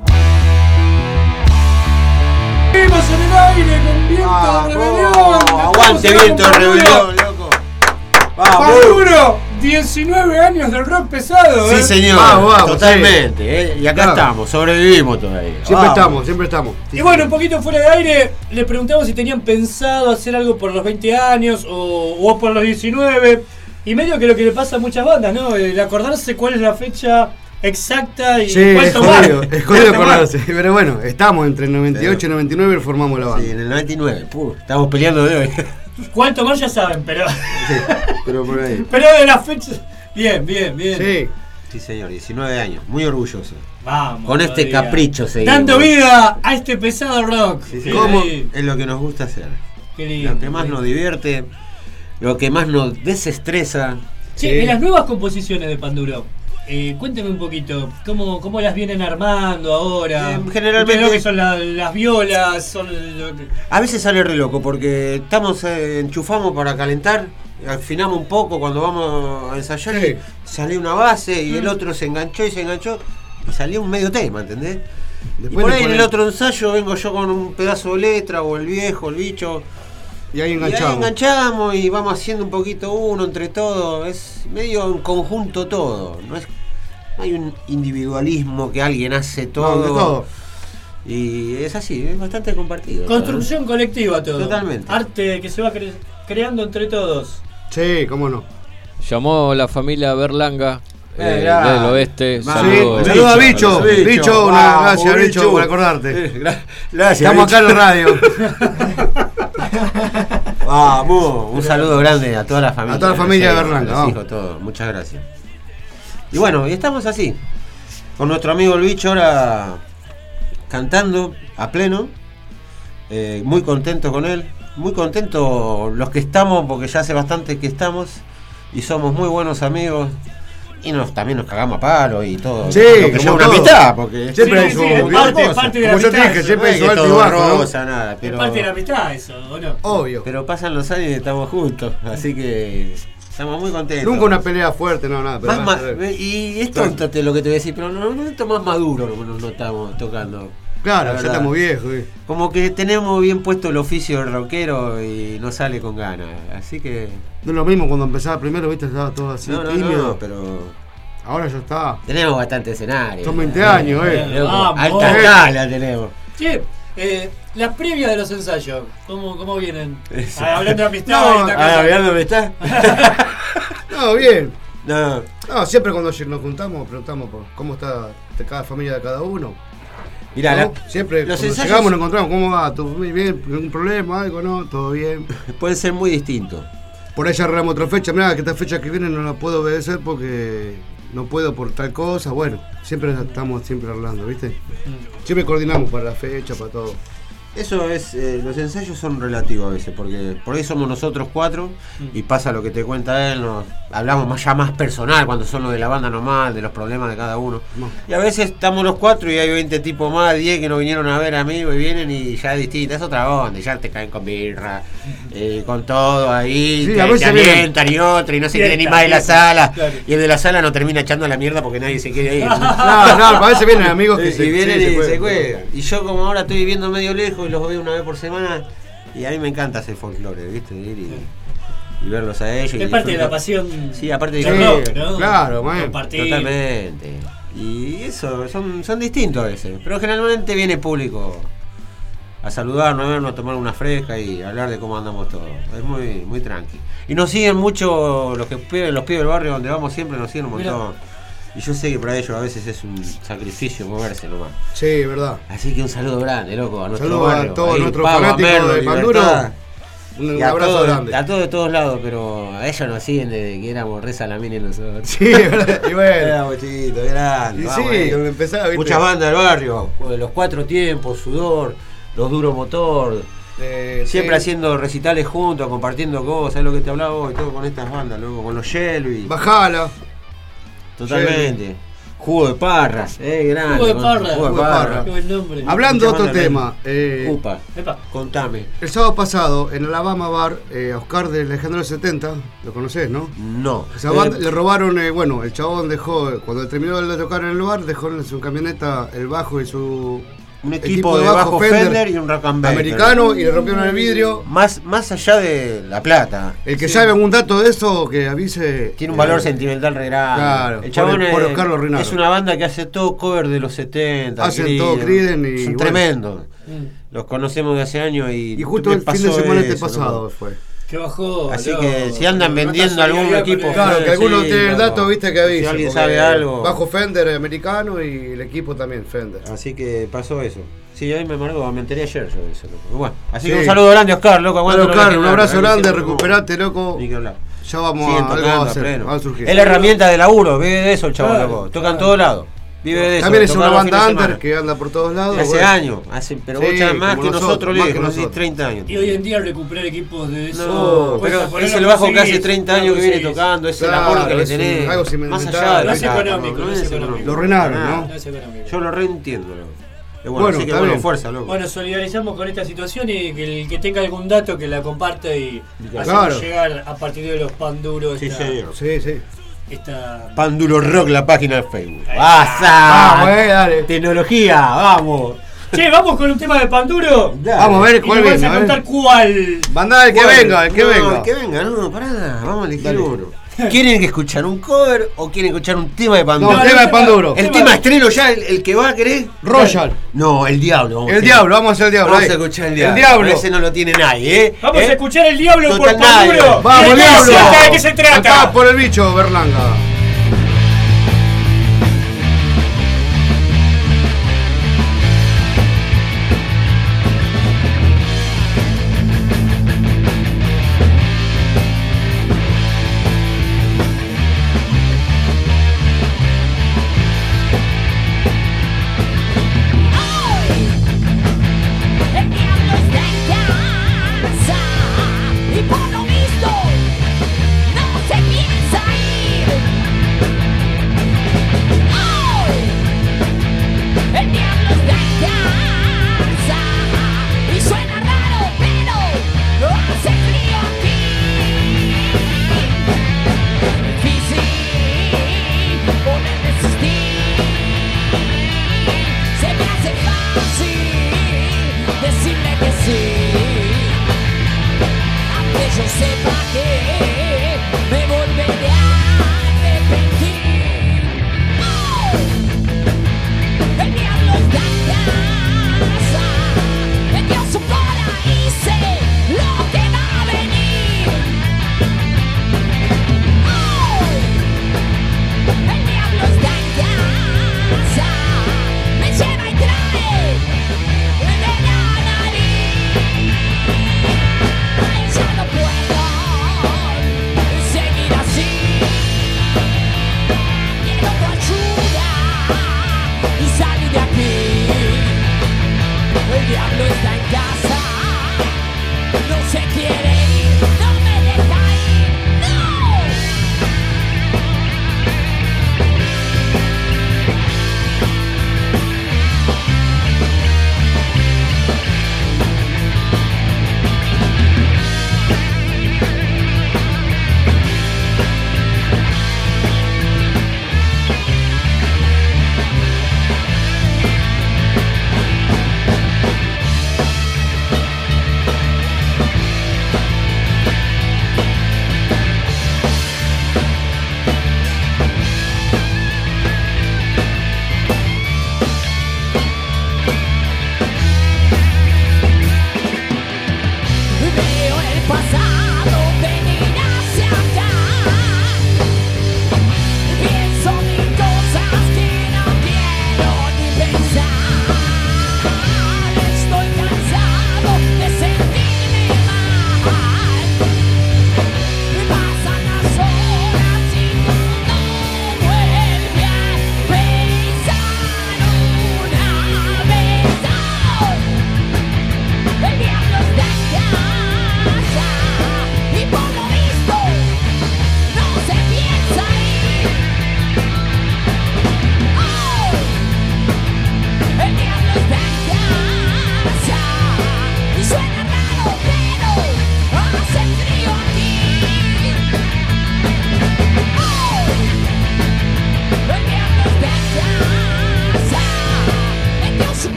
¡Seguimos en el aire con Viento Ah, de oh, Rebelión! aguante Estamos Viento de con Rebelión, loco. Vamos. Panduro, diecinueve años del rock pesado, Sí, ¿eh? señor, Vamos, vamos, totalmente. ¿eh? Y acá Claro. estamos, sobrevivimos todavía. Siempre Vamos. estamos, siempre estamos. Y bueno, un poquito fuera de aire, le preguntamos si tenían pensado hacer algo por los veinte años o, o por los diecinueve. Y medio que lo que le pasa a muchas bandas, ¿no? El acordarse cuál es la fecha exacta y Sí, es cuál tomar. jodido, es jodido acordarse. Pero bueno, estamos entre el noventa y ocho y noventa y nueve y formamos la banda. Sí, en el noventa y nueve. Puh, estamos peleando de hoy. ¿Cuál tomar ya saben, pero, Sí, pero por ahí. pero de las fechas... Bien, bien, bien. Sí. Sí, señor, diecinueve años. Muy orgulloso. Vamos. Con este todavía. capricho seguimos. Dando vida a este pesado rock. Sí, sí. ¿Cómo? Es lo que nos gusta hacer. Qué lindo, Lo que más qué nos lindo. divierte, lo que más nos desestresa. Sí, Sí. en las nuevas composiciones de Panduro, eh, cuénteme un poquito, ¿cómo, cómo las vienen armando ahora? Eh, generalmente- Creo que son la- las violas, son... lo que- A veces sale re loco porque estamos, eh, enchufamos para calentar, afinamos un poco cuando vamos a ensayar Sí. y sale una base y Mm. el otro se enganchó y se enganchó y salió un medio tema, ¿entendés? Y Después por le ahí en ponen- el otro ensayo vengo yo con un pedazo de letra o el viejo, el bicho. Y ahí Y ahí enganchamos. enganchamos y vamos haciendo un poquito uno entre todos. Es medio en conjunto todo. No es, no hay un individualismo que alguien hace No, todo. de todo. Y es así, es bastante compartido. Construcción colectiva todo. Totalmente. Arte que se va cre- creando entre todos. Sí, cómo no. Llamó la familia Berlanga Eh, eh, ya. del oeste. Vamos. Saludos. Sí, saludos a Bicho. Bicho, Bicho, una- vamos, gracias, Bicho, Bicho. por acordarte. Eh, gra- Gracias. Estamos acá en Bicho. la radio. Vamos, un saludo grande a toda la familia. A toda la familia de Sí, Berlanga, a los vamos. hijos, todos. Muchas gracias. Y bueno, y estamos así. Con nuestro amigo el Bicho ahora cantando a pleno. Eh, muy contento con él. Muy contento los que estamos, porque ya hace bastante que estamos. Y somos muy buenos amigos. Y nos, también nos cagamos a palo y todo. Sí, lo que como lleva una todo. amistad, porque Siempre Sí, hay sí, su es su parte- cosa. parte de la Como yo te amistad dije, eso. siempre no hay es su que alto y todo bajo, ¿no? rosa, nada, pero Es parte de la amistad eso, ¿o no? Obvio. Pero pasan los años y estamos juntos, así que estamos muy contentos. Nunca una pelea fuerte, no, nada. Pero Más vas a ma- ver. y es tonto te- lo que te voy a decir, pero no, no es más maduro lo que nos estamos tocando. Claro, La ya verdad. estamos viejos. ¿eh? Como que tenemos bien puesto el oficio de rockero y no sale con ganas. Así que. No es lo mismo cuando empezaba primero, viste, estaba todo así No, no, tímido. no, pero. Ahora ya está. Tenemos bastante escenario. Son veinte años, eh. Loco, Vamos. alta Eh. escala tenemos. Che, eh, las previas de los ensayos, ¿cómo, cómo vienen? Eso. Ah, hablando de amistad No, y esta Ah, cosa. ¿verdad dónde está? No, bien. No. No, siempre cuando nos juntamos preguntamos por cómo está de cada familia de cada uno. Mirá, ¿no? la- Siempre los cuando ensayos- llegamos nos encontramos, ¿cómo va? ¿Tu familia bien? ¿Algún problema? ¿Algo no? ¿Todo bien? puede ser muy distinto. Por ahí ya arreglamos otra fecha. Mirá, que esta fecha que viene no la puedo obedecer porque no puedo por tal cosa. Bueno, siempre estamos siempre hablando, ¿viste? Siempre coordinamos para la fecha, para todo. Eso es, eh, los ensayos son relativos a veces, porque por ahí somos nosotros cuatro y pasa lo que te cuenta él, nos hablamos más ya más personal cuando son los de la banda normal, de los problemas de cada uno. No. Y a veces estamos los cuatro y hay veinte tipos más, diez que nos vinieron a ver amigos y vienen y ya es distinta, es otra onda, y ya te caen con birra, eh, con todo ahí, Sí, te, a veces te vienen. alientan y otro, y no se quiere ni Fiesta, más de la fiesta, sala, claro. y el de la sala no termina echando a la mierda porque nadie se quiere ir. No, no, a veces vienen amigos que Y se, vienen sí, y se juegan. juegan. Y yo como ahora estoy viviendo medio lejos y los veo una vez por semana, y a mí me encanta hacer folclore, ¿viste? Ir y, y verlos a ellos. y Es parte de la disfrutar. pasión. Sí, aparte de del Sí, rock, ¿no? claro, man. Compartir. Totalmente. Y eso, son, son distintos a veces. Pero generalmente viene público a saludarnos, a vernos, a tomar una fresca y hablar de cómo andamos todos. Es muy, muy tranqui. Y nos siguen mucho los que pibes- los pibes del barrio donde vamos siempre, nos siguen un Mirá. montón. Y yo sé que para ellos a veces es un sacrificio moverse nomás. Sí, verdad. Así que un saludo grande, loco, a nuestro Saludo a barrio. todos Ahí, nuestros Pavo, fanáticos Merlo, de Panduro. Libertad. Un, Y a abrazo todos, grande. a todos de todos lados, pero a ellos nos siguen desde que éramos re salamines nosotros. Sí, ¿verdad? Y bueno. Éramos chiquitos, grande. Y vamos, sí, eh. cuando empezaba, ¿viste? Muchas bandas del barrio, los cuatro tiempos, Sudor, los Duro Motor, Eh, siempre sí. haciendo recitales juntos, compartiendo cosas, es lo que te hablaba hoy, todo con estas bandas, luego con los Yelvis. Bajala. Totalmente. Jugo de Parras, eh, grande. Jugo de Parra. Jugo de Jugo de Parra. Parra. Qué buen nombre. Hablando de otro Llamando a tema, eh, Upa, Epa. contame. el sábado pasado en el Alabama Bar, eh, a Oscar de Legendario setenta, lo conocés, ¿no? No. Esa banda, le robaron, eh, bueno, el chabón dejó, cuando terminó de tocar en el bar, dejó en su camioneta el bajo y su Un equipo, de bajo Fender, y un Rock and Baker. americano, y le rompieron el vidrio. Más, más allá de la plata. El que sabe algún dato de eso, que avise. Tiene un valor eh, sentimental re grande. Claro, el chabón por el- es, por Oscar lo arruinaron. es una banda que hace todo cover de los setenta. Hacen todo Creeden y, Son bueno. tremendos. Mm. Los conocemos de hace años y. Y justo me el fin pasó de semana este eso, pasado loco. fue. Que bajó. Así loco. que si andan No vendiendo está algún solidaridad equipo. con Claro, él. que alguno sí, tiene el loco. dato, viste, que avise. Si alguien porque sabe algo. Bajo Fender americano y el equipo también Fender. Así que pasó eso. Sí, hoy me amargó, me enteré ayer yo de eso, loco. Bueno, así Sí. que un saludo grande, Oscar, loco. Bueno, aguanta, Oscar, no un la abrazo quebrada, grande, no, no, recuperate, loco. Ni que hablar. Ya vamos Siguen a, algo tocando, a hacer, pleno. va a surgir. Es la herramienta de laburo, vive de eso el chavo, Claro, loco. Toca en claro. todos lados. Vive de eso. También es toca una los fines banda de under semana. que anda por todos lados. Hace bueno. años, hace, pero Sí, muchas más como que nosotros, nosotros, más le que conocís nosotros. treinta años. Y hoy en día recuperar equipos de eso. No, cuesta pero ponerlo es el a bajo que hace conseguir, treinta no años que viene conseguís. tocando, es el Claro, amor que le es un- tenés. algo Más sentimental. allá de No es la plata, económico, no es económico. Lo arruinaron, Nada. ¿no? No es económico. Yo lo reentiendo, loco. Y bueno, Bueno, así que está bueno, bien. fuerza, loco. Bueno, solidarizamos con esta situación y que el que tenga algún dato que la comparta y Claro. hacemos llegar a partir de los pan duros Sí, esta, señor. Sí, sí. esta Pan Duro Rock, la página de Facebook. Ah, ¡Basta! Vamos, eh, dale. Tecnología, vamos. Che, vamos con un tema de pan duro. Dale. Vamos a ver Y cuál nos vas viene. a a ver. contar cuál. Mandá el que Bueno, venga, el que no, venga. El que venga, no, pará. Vamos a elegir Dale. uno. ¿Quieren escuchar un cover o quieren escuchar un tema de Pan No, Duro? el tema de pan duro. El tema estreno ya, el, el que va a querer. Royal. No, el diablo. vamos a El hacer. diablo, vamos a hacer el diablo. Vamos ahí. a escuchar el diablo. El diablo. Ese no lo tiene nadie, ¿eh? Vamos ¿Eh? a escuchar el diablo Total por pan nadie. duro. Vamos, Y diablo. entonces, ¿de qué se trata? Acá por el bicho, Berlanga. El diablo está en casa y por lo visto no se piensa ir.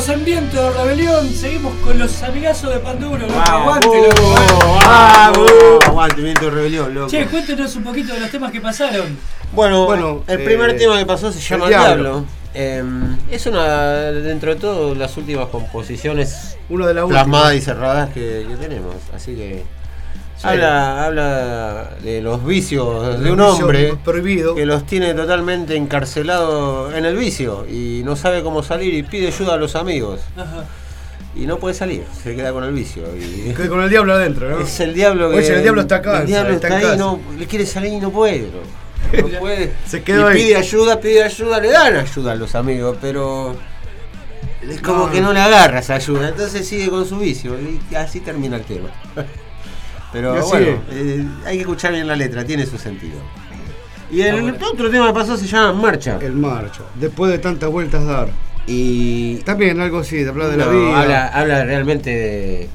en Viento de Rebelión, seguimos con los amigazos de Panduro. ¿No? ¡Aguante, loco! ¡Vamos! ¡Aguante, Viento de Rebelión, loco! Che, cuéntenos un poquito de los temas que pasaron. Bueno, Bueno, el eh, primer tema que pasó se llama El El Diablo. Diablo. Eh, es una, dentro de todo, las últimas composiciones Uno de las plasmadas y últimas. cerradas que, que tenemos. Así que Sí. habla, habla de los vicios de un Los vicios hombre prohibidos. que los tiene totalmente encarcelados en el vicio y no sabe cómo salir y pide ayuda a los amigos. Ajá. Y no puede salir, se queda con el vicio. Y Que con el diablo adentro, ¿no? es el diablo que. Oye, el diablo está acá, El diablo está está, en ahí, casa. no, le quiere salir y no puede. No, no puede. Se quedó y ahí. pide ayuda, pide ayuda, le dan ayuda a los amigos, pero es como No. que no le agarra esa ayuda. Entonces sigue con su vicio y así termina el tema. Pero Y así bueno, es. eh, hay que escuchar bien la letra, tiene su sentido. Y el otro tema que pasó se llama Marcha. El marcho. Después de tantas vueltas dar. Y También algo así, de hablar de la no, vida. habla, habla realmente de,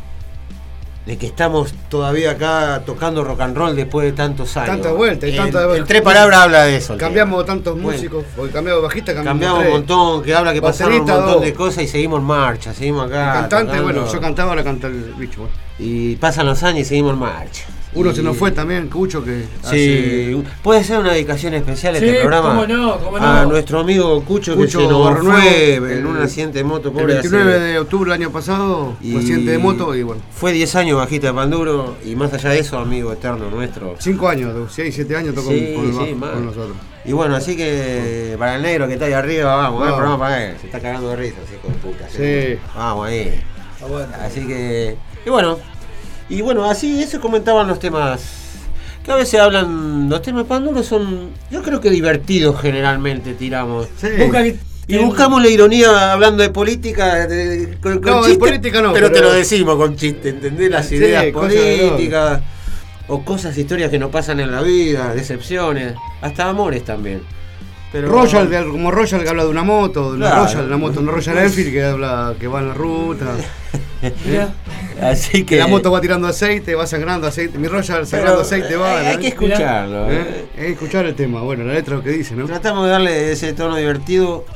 de que estamos todavía acá tocando rock and roll después de tantos años. Tantas vueltas y En- tantas- En tres palabras habla de eso. el Cambiamos tema. tantos Bueno, músicos, porque cambiamos de bajista, cambiamos, Cambiamos un tres. montón, que habla que pasaron un Baterista, montón dos. de cosas y seguimos en marcha, seguimos acá. Cantante, tocando. bueno, yo cantaba, ahora canta el bicho. Bueno. Y pasan los años y seguimos en marcha. Uno Y- se nos fue también, Cucho, que Sí, puede ser una dedicación especial Sí, este programa cómo no, cómo no. a nuestro amigo Cucho, Cucho que se nos Barnuevo, fue el- en un accidente de moto. el Pobre, veintinueve hace- de octubre del año pasado, y- accidente de moto y bueno, Fue diez años bajista de Panduro y más allá de eso, amigo eterno nuestro. cinco años, seis, siete años tocó Sí, con, el sí, bajo, más. con nosotros. Y bueno, así que para el negro que está ahí arriba, vamos, No. el programa para él. Se está cagando de risa, así con puta. Sí. Vamos ahí. Así que. Y bueno. Y bueno, así eso comentaban los temas. Que a veces hablan. Los temas Panduro son. Yo creo que divertidos generalmente tiramos. Sí. Busca que- Y buscamos la ironía hablando de política, de- con, con No, de chiste, política no, pero, te pero- lo decimos con chiste, ¿entendés? Las Sí, ideas cosas de políticas, o cosas, historias que nos pasan en la vida, decepciones, hasta amores también. Pero, Royal, de- como Royal que habla de una moto, de una Claro. Royal, una moto, una Royal Enfield que habla que va en la ruta. Mirá. Así que, Que la moto va tirando aceite, va sangrando aceite. Mi Royal sangrando pero, aceite va. hay, hay ¿no? que escucharlo. ¿Eh? Hay que escuchar el tema, bueno, la letra lo que dice, ¿no? Tratamos de darle ese tono divertido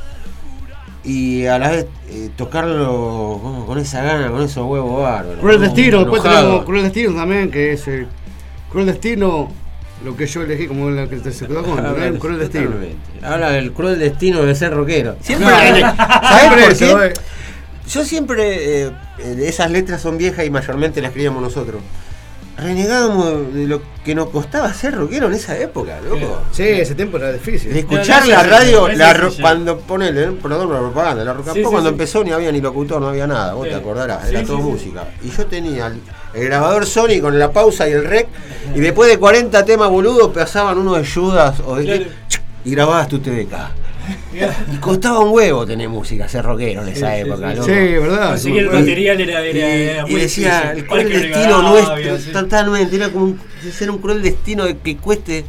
y a la vez eh, tocarlo con, con esa gana, con esos huevos bárbaros. Cruel ¿no? Destino, después Enojado. tenemos Cruel Destino también, que es eh, Cruel Destino, lo que yo elegí como la que te se quedó con, Habla, ¿no? Cruel Destino. totalmente. Habla del cruel destino de ser rockero. Siempre, Claro. ¿sabes Siempre por eso, qué? eh. Yo siempre, eh, eh, esas letras son viejas y mayormente las escribíamos nosotros. Renegábamos de lo que nos costaba ser rockero en esa época, loco. Sí, ese tiempo era difícil. De escuchar No, no, la sí, radio, sí, la sí, ro- sí. cuando ponele, eh, perdón la propaganda, la rock and Sí, pop sí, cuando sí. empezó ni había ni locutor, no había nada, vos Sí. te acordarás, Sí, era sí, todo sí. música. Y yo tenía el, el grabador Sony con la pausa y el rec, y después de cuarenta temas boludos pasaban unos de Judas o de Claro. y grababas tu T V K. Y costaba un huevo tener música, ser rockero en esa Sí, sí, época, sí. loco. Sí, ¿verdad? Conseguir el Bueno, material era, era, era Y, muy y decía, difícil. el cruel Parque destino Rivadavia, nuestro, sí. totalmente, era como un- ser un cruel destino de que cueste.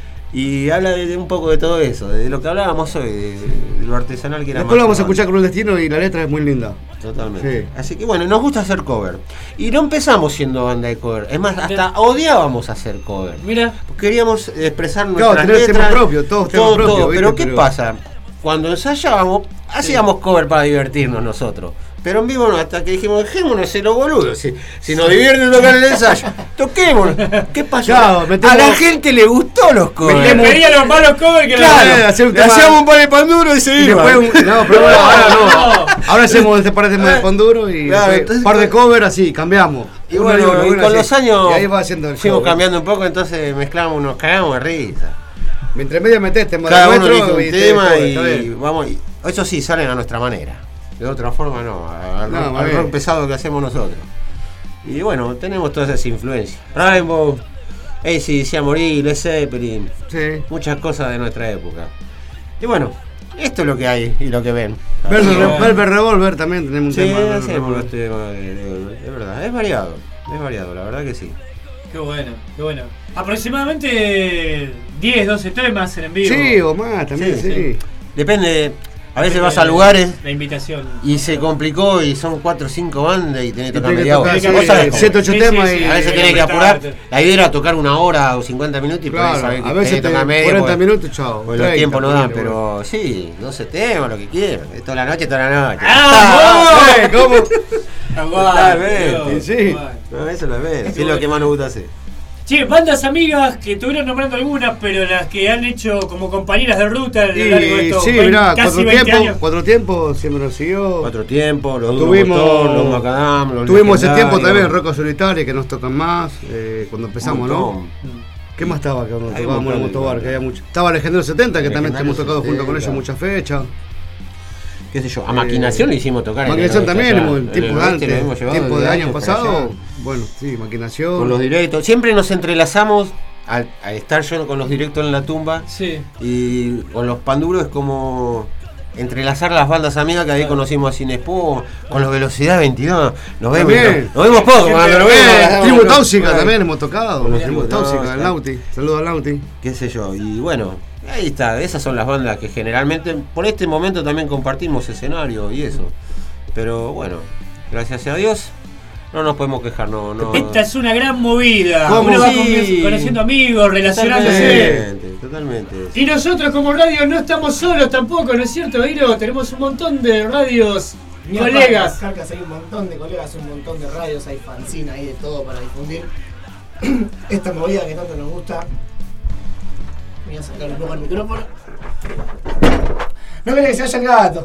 Y habla de, de un poco de todo eso, de lo que hablábamos hoy, de, de lo artesanal que era. Después lo más vamos a probable. escuchar Cruel Destino y la letra es muy linda. Totalmente. Sí. Así que bueno, nos gusta hacer cover. Y no empezamos siendo banda de cover. Es más, hasta odiábamos hacer cover. Mira, Queríamos expresar Claro, nuestras tener letras. tema propio, todos temas todo, propios, todo. ¿viste? Pero ¿qué Pero- pasa? Cuando ensayábamos, hacíamos cover para divertirnos nosotros. Pero en vivo no, hasta que dijimos, dejémonos ser los boludos. Si, si nos divierten tocar el ensayo, toquémonos. ¿Qué pasó? Claro, metemos- a la gente le gustó los covers. Metemos- quería los malos covers que Claro, Eh, hacer un le tema- hacíamos un par de panduro y Y seguimos. después un- no, pero bueno, ahora no. Ahora hacemos este par de temas de Eh, Panduro y claro, después entonces- un par de cover así, cambiamos. Y Uno bueno, uno, y uno con así. los años Y ahí va haciendo el fuimos show. cambiando un poco, entonces mezclamos, nos cagamos de risa. Mientras medio metés temas Cada de uno nuestro elige un y te tema cover, y está bien. vamos. Y eso sí, salen a nuestra manera. De otra forma no, al, No, rock, más al bien. rock pesado que hacemos nosotros. Y bueno, tenemos todas esas influencias. Rainbow, A C D C a morir, Led Zeppelin, Sí. muchas cosas de nuestra época. Y bueno, esto es lo que hay y lo que ven. Velvet Así que- Re- Velvet Revolver también tenemos un Sí, tema. Velvet hacemos Revolver. los temas de- de- de verdad, es variado, es variado, la verdad que sí. Qué bueno, qué bueno. Aproximadamente diez, doce temas en vivo. Sí, o más también, Sí, sí. Depende, A veces vas a lugares La invitación. y se complicó y son cuatro o cinco bandas y tenés que Y tocar tenés que media hora. tocar, Vos sí, sabés cómo. siete, ocho Sí, temas sí, y... sí. A veces tenés que apurar. La idea era tocar una hora o cincuenta minutos y por ahí Claro, sabés que a veces tenés que te tocar media. cuarenta porque- minutos, chao. porque los treinta, tiempos no dan, ponele, bueno. pero sí, doce temas, lo que quieran. Es toda la noche, toda la noche. ¡Ah, Eh, ¿Cómo? Totalmente. Sí. No, eso lo ves, es lo que más nos gusta hacer. Che, bandas amigas que estuvieron nombrando algunas, pero las que han hecho como compañeras de ruta a lo largo de Y estos sí, veinte, mirá, casi cuatro veinte tiempos, años. cuatro tiempos siempre nos siguió. Cuatro tiempos, los duros Tuvimos- motor, los macadam, los Tuvimos ese tiempo legendarios. también, Rocco Solitario, que nos tocan más, eh, cuando empezamos, Un ¿no? montón. ¿Qué más estaba que cuando Hay un tocábamos en el montón de motobar? bandas. Que había mucho. Estaba Legendario setenta, que también Legendario hemos tocado junto con ellos setenta. muchas fechas. Qué sé yo, a Maquinación lo hicimos tocar en el Maquinación oeste también, allá. hemos- En el tiempos de oeste lo hemos antes, llevado tiempos desde de años años para pasados. allá. Bueno, sí, Maquinación. Con los directos. Siempre nos entrelazamos al, al estar yo con los directos en la tumba. Sí. Y con los panduros es como entrelazar las bandas amigas que ahí conocimos a Cinespo, con los Velocidad veintidós. Nos vemos, También. nos, nos vemos poco, Siempre cuando nos nos vemos. Eh, nos- Tribu nos- Tóxica nos- también hemos tocado. Con Tribu Tribu Tóxica, Tóxica. el Nauti. Saludos al Nauti. Qué sé yo. Y bueno, ahí está. Esas son las bandas que generalmente, por este momento también compartimos escenario y eso. Pero bueno, gracias a Dios, no nos podemos quejar. No, no. Esta es una gran movida. ¿Cómo? Uno va Sí. con- conociendo amigos, relacionándose. Totalmente, totalmente. Y nosotros como radio no estamos solos tampoco, ¿no es cierto, Iro? Tenemos un montón de radios, Ni colegas. aparte, Carcas, hay un montón de colegas, un montón de radios, hay fanzine, hay de todo para difundir esta movida que tanto nos gusta. Voy a sacar un poco el micrófono. No quería que se vaya el gato.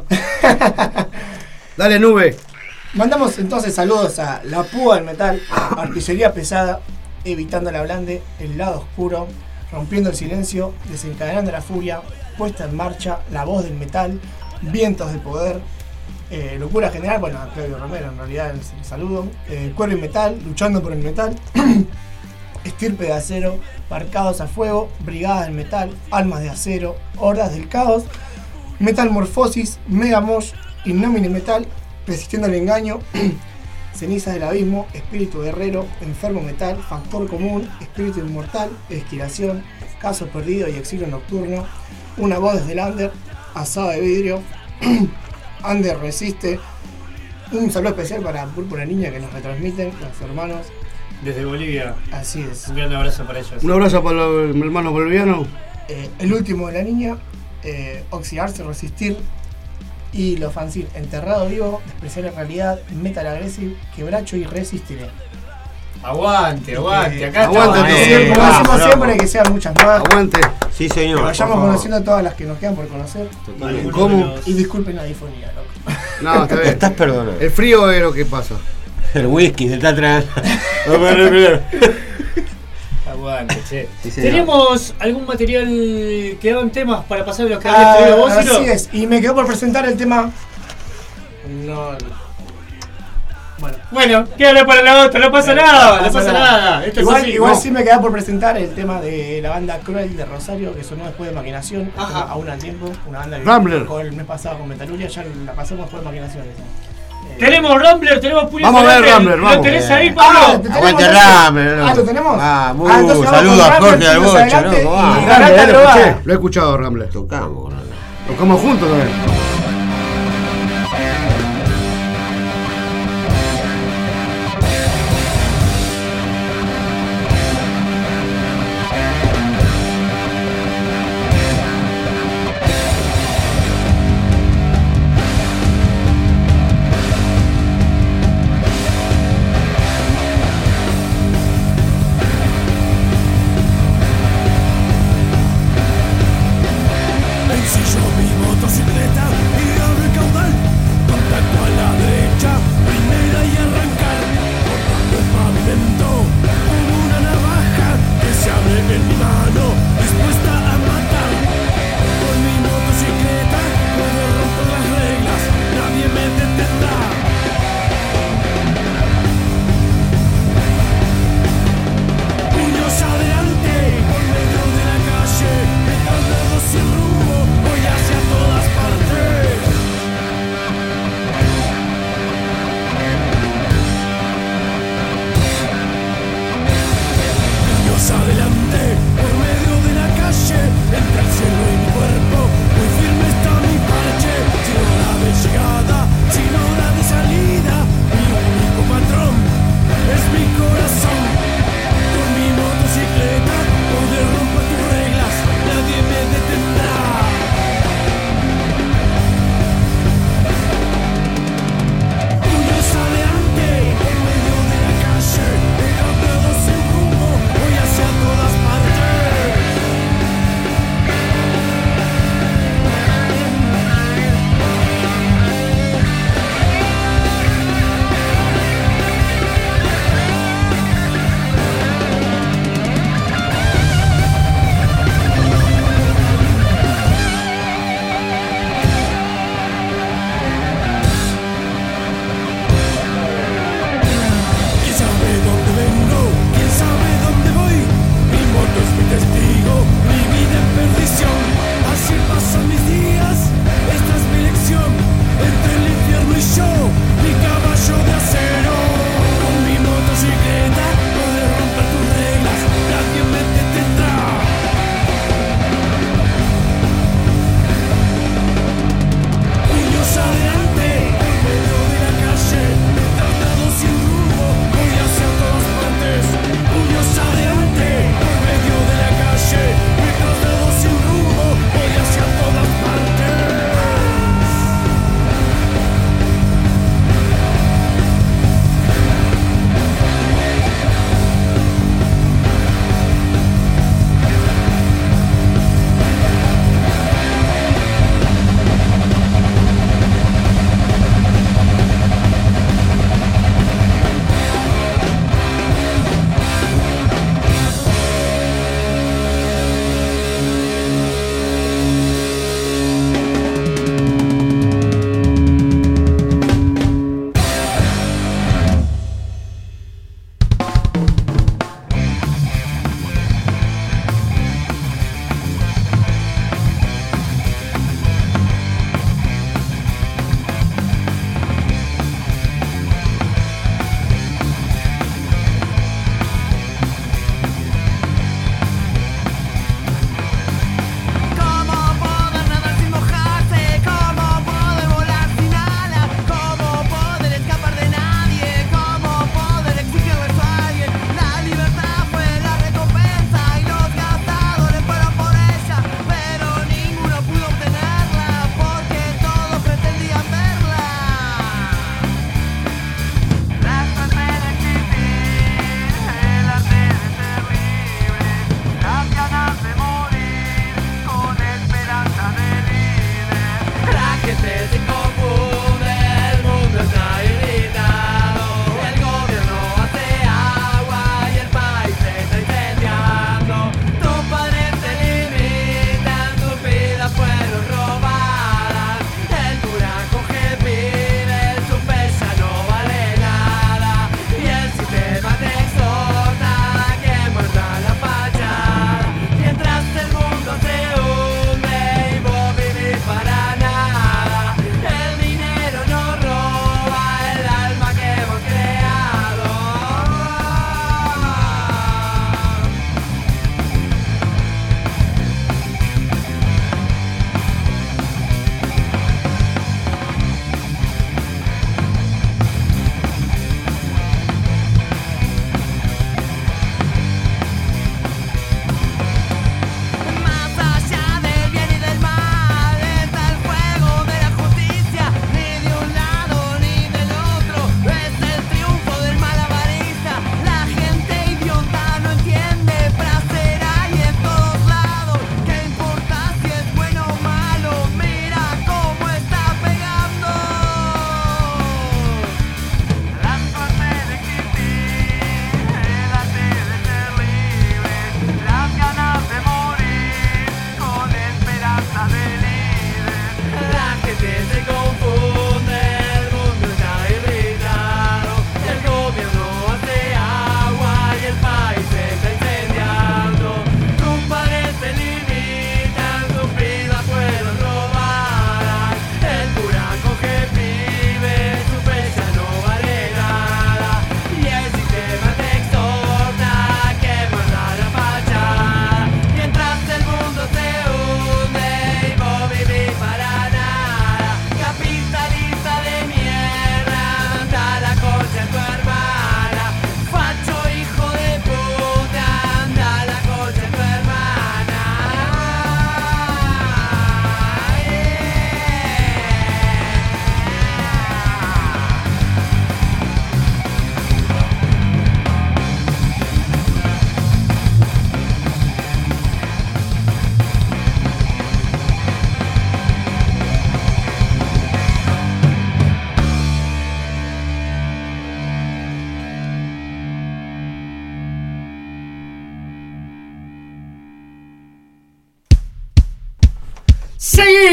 Dale, Nube. Mandamos entonces saludos a La Púa del Metal, Artillería Pesada, Evitando la Blande, El Lado Oscuro, Rompiendo el Silencio, Desencadenando la Furia, Puesta en Marcha, La Voz del Metal, Vientos de Poder, eh, Locura General, bueno, a Claudio Romero en realidad el, el saludo, eh, Cuero y Metal, Luchando por el Metal, Estirpe de Acero, Marcados a Fuego, Brigada del Metal, Almas de Acero, Hordas del Caos, Metamorfosis, Megamosh, Innomine Metal, Resistiendo al Engaño, Cenizas del Abismo, Espíritu Guerrero, Enfermo Metal, Factor Común, Espíritu Inmortal, Esquiración, Caso Perdido y Exilio Nocturno, Una Voz desde el Under, Asado de Vidrio, Under Resiste, un saludo especial para Púrpura Niña que nos retransmiten, los hermanos, Desde Bolivia. así es. Un gran abrazo para ellos. Un abrazo para los hermanos bolivianos. Eh, el último de la niña, eh, Oxidarse, Resistir, y los fanzines Enterrado Vivo, Despreciar la Realidad, Metal Aggressive, Quebracho y Resistiré. Aguante, aguante. Acá Aguante, estamos. todo. Siempre, como vamos, decimos vamos. siempre, que sean muchas más. Aguante. Sí, Que señor. vayamos por favor. conociendo todas las que nos quedan por conocer. Totalmente. ¿Cómo? Y disculpen la difonía, loco. No, está bien. Estás perdonado. El frío es lo que pasa. El whisky se está tragando. Vamos a ver primero. Aguante, che. Sí, señor. ¿Tenemos algún material, quedaban temas para pasar de los que habías traído vos, Ah, Iro? así es, y me quedó por presentar el tema. No. Bueno, Bueno, quédale para la otra, no pasa nada, no pasa nada. nada. Esto es Igual, así. igual No. sí me queda por presentar el tema de la banda Cruel de Rosario, que sonó después de Maquinación, Ajá. aún al tiempo, una banda que Rambler. tocó el mes pasado con Metaluria, ya la pasamos después de Maquinación. esa. Eh, Tenemos Rambler, tenemos Purio Vamos a ver Solante. Rambler, ¿Lo vamos. tenés ahí, Ah, Pablo? ¿te tenemos Aguante entonces? Rambler, Ah, ¿lo tenemos? Vamos, Ah, entonces vamos saludos con a Rambler, Jorge del más Bocha, adelante, loco, y- vamos. Garganta Rambler, lo Drogada. escuché. Lo he escuchado, Rambler. Tocamos con Rambler. Tocamos juntos también. Ensillo mi motocicleta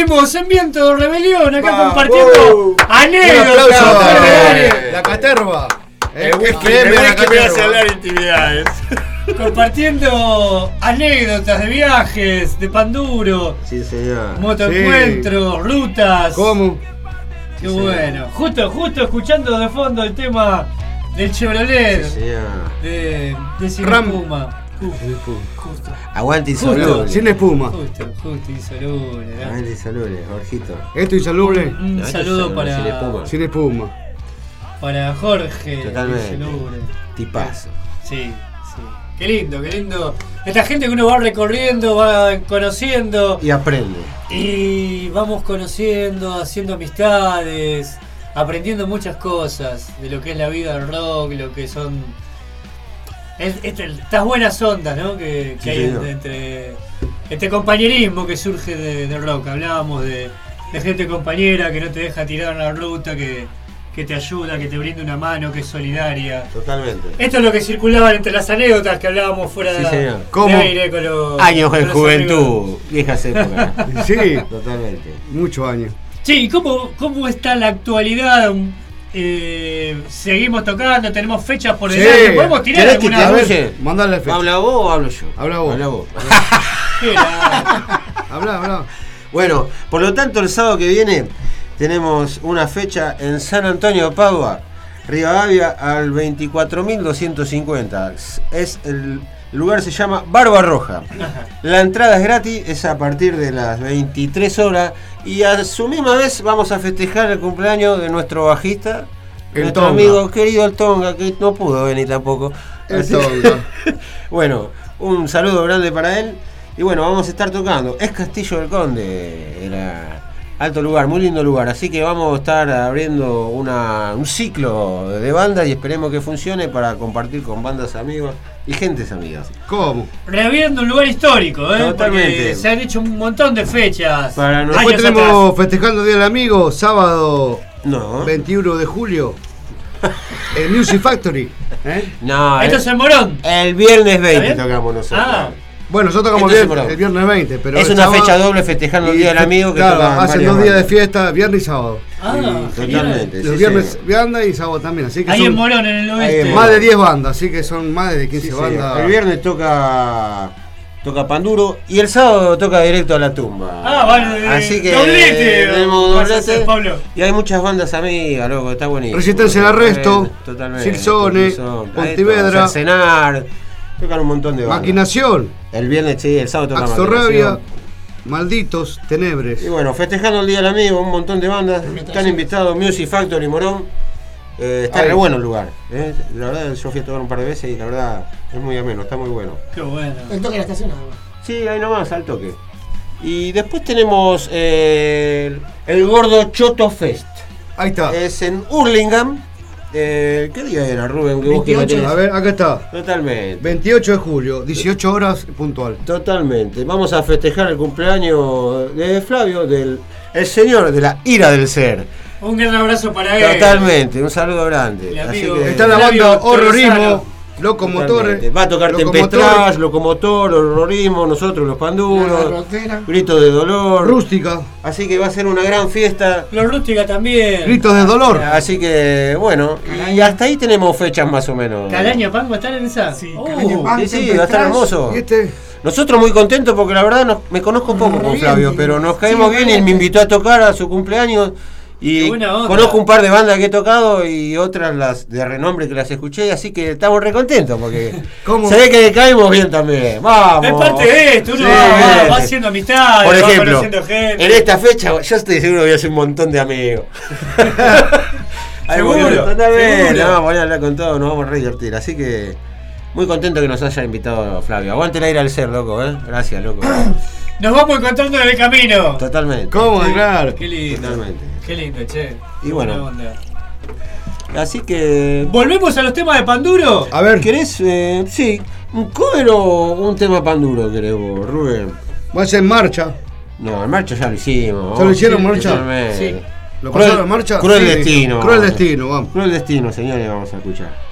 seguimos en Viento de Rebelión, acá Vamos. compartiendo anécdotas. Un aplauso a Dale. la caterva. El whisky, F M el de la whisky me hace caterva. hablar intimidades. Compartiendo anécdotas de viajes, de Panduro, Sí, señor. motoencuentros, rutas. ¿Cómo? Qué Sí, bueno. Justo, justo escuchando de fondo el tema del Chevrolet. Sí, señor. De, de Sin Ram. Espuma. Justo, justo. Aguante Justo. insoluble. Sin espuma. Justo, justo, insoluble. ¿no? Aguante insoluble, Jorgito. Esto insalubre. Un No, esto saludo es para, sin espuma. Sin espuma. para Jorge. Totalmente. insoluble. Tipazo. Sí, sí. Qué lindo, qué lindo. Esta gente que uno va recorriendo, va conociendo. Y aprende. Y vamos conociendo, haciendo amistades, aprendiendo muchas cosas de lo que es la vida del rock, lo que son es- este- estas buenas ondas, ¿no? Que, que Sí, hay señor. entre, entre este compañerismo que surge de, de rock. Hablábamos de, de gente compañera que no te deja tirar en la ruta, que, que te ayuda, que te brinda una mano, que es solidaria. Totalmente. Esto es lo que circulaban entre las anécdotas que hablábamos fuera Sí, de, señor. de ¿Cómo? aire con los Años con en los amigos. juventud. Viejas épocas. Sí, Totalmente. muchos años. Sí, ¿cómo, ¿cómo está la actualidad? Eh, seguimos tocando, tenemos fechas por Sí. delante. ¿Podemos tirar ¿Querés que alguna te A vez? Oye, ver, mandale fecha. ¿Habla vos o hablo yo? Habla vos. Habla vos. Qué la- Habla, habla. Bueno, por lo tanto, el sábado que viene tenemos una fecha en San Antonio de Padua, Rivadavia, al veinticuatro mil doscientos cincuenta. Es el lugar, se llama Barba Roja. La entrada es gratis, es a partir de las veintitrés horas. Y a su misma vez vamos a festejar el cumpleaños de nuestro bajista, El nuestro Tonga. amigo querido el Tonga, que no pudo venir tampoco. El Así- Tonga. Bueno, un saludo grande para él. Y bueno, vamos a estar tocando. Es Castillo del Conde, era alto lugar, muy lindo lugar. Así que vamos a estar abriendo una, un ciclo de bandas y esperemos que funcione para compartir con bandas amigos y gentes amigas. ¿Cómo? Reabriendo un lugar histórico, ¿eh? Totalmente. Porque se han hecho un montón de fechas. Para no- Después años tenemos atrás. festejando el Día del Amigo, sábado No, veintiuno de julio, el Music Factory. ¿eh? no, Esto el, es en Morón. el viernes veinte bien? tocamos nosotros. Ah. Bueno, nosotros tocamos Esto es vier- Morón. el viernes veinte, pero Es el una sábado- fecha doble festejando el y Día del fe- Amigo que claro, tocan hacen varias dos días de bandas. fiesta, viernes y sábado. Ah, Sí, genial. totalmente. Los sí, viernes sí. banda y sábado también, así que Ahí son en Morón, en el Ahí oeste. en más de diez bandas, así que son más de quince Sí, sí. bandas. El viernes toca toca Panduro y el sábado toca directo a la tumba. Ah, vale, Así que doblete, tenemos vas a hacer, doblete. Pablo. Y hay muchas bandas amigas, loco, está buenísimo. Resistencia al Arresto, Totalmente. Silsone, Silsone, Pontevedra. Cenar, tocan un montón de bandas. Maquinación, El viernes, sí, el sábado toca Axorrabia, Maquinación. Malditos, Tenebres. Y bueno, festejando el Día del Amigo, un montón de bandas. Están invitados Music Factory Morón. Eh, está Ahí. re bueno el lugar. ¿eh? La verdad, yo fui a tocar un par de veces y la verdad es muy ameno, está muy bueno. Qué bueno. El toque de la estación nada más. Sí, ahí nomás, al toque. Y después tenemos eh, el, el Gordo Choto Fest. Ahí está. Es en Hurlingham. Eh, ¿Qué día era, Rubén? Que vos que lo veintiocho. tenés. A ver, acá está. Totalmente. veintiocho de julio, dieciocho horas puntual. Totalmente. Vamos a festejar el cumpleaños de Flavio, del el señor de la ira del ser. Un gran abrazo para él. Totalmente, un saludo grande. El Así amigo. que- Está la Flavio banda Horrorismo, Torresano. Locomotores. Totalmente. Va a tocar Tempestras, Locomotor, Horrorismo, nosotros los La Panduros, rotera. Gritos de Dolor. Rústica, Así que va a ser una gran fiesta. Los Rústica también. Gritos de Dolor. Así que, bueno, y hasta ahí tenemos fechas más o menos. Calaña Pan va a estar en esa. Sí, Oh, Calaña Pan. Sí, sí, va a estar hermoso. Y este, Nosotros muy contentos porque la verdad nos- me conozco poco Re con bien, Flavio, sí. pero nos Sí, caímos bien y él me realmente. invitó a tocar a su cumpleaños. Qué Y buena onda. conozco un par de bandas que he tocado y otras las de renombre que las escuché, así que estamos re contentos porque ¿Cómo? se ve que caímos bien también. Vamos. es parte de esto, uno Sí, va, va- bien. va haciendo amistades, Por va ejemplo, conociendo gente. en esta fecha yo estoy seguro que voy a hacer un montón de amigos. Ahí Seguro, voy, totalmente. seguro. No, voy a hablar con todos, nos vamos a re divertir. Así que muy contento que nos haya invitado Flavio. Aguante la ira al ser, loco, ¿eh? Gracias, loco. Nos vamos encontrando en el camino. Totalmente. ¿cómo? Claro. Qué lindo. Totalmente. Qué lindo, che. Y bueno. Buena onda. Así que. ¿Volvemos a los temas de Panduro? A ver, ¿Querés? Eh, sí, un cover o un tema panduro querés vos, Rubén? va a ser en marcha. No, en marcha ya lo hicimos. ¿Ya lo hicieron, Sí, marcha? totalmente. Sí. ¿Lo Cruel- pasaron en marcha? Cruel Sí. destino. Cruel destino, vamos. Cruel destino, señores, vamos a escuchar.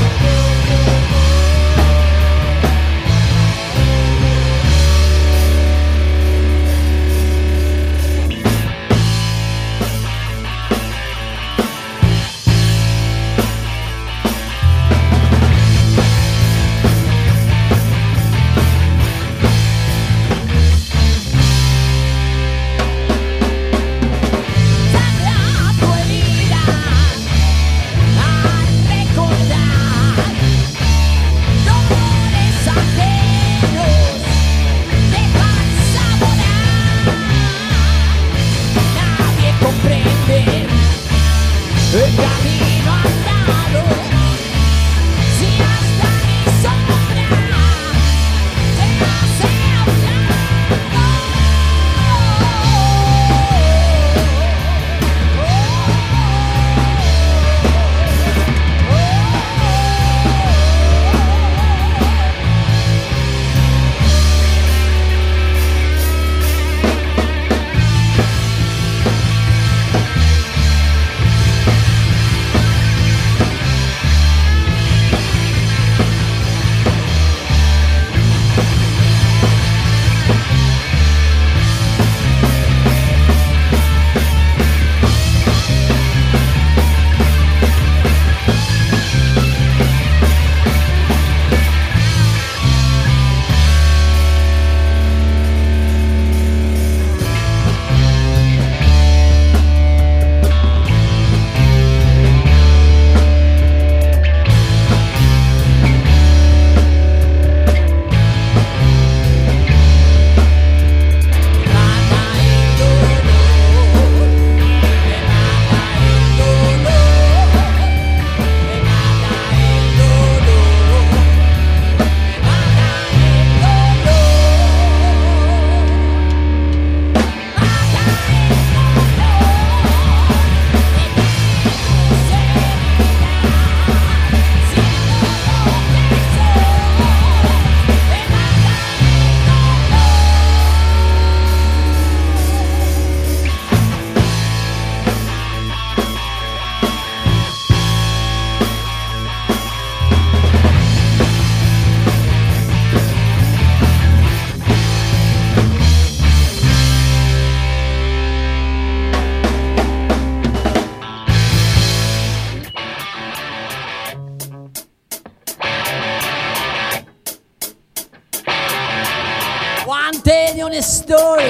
A story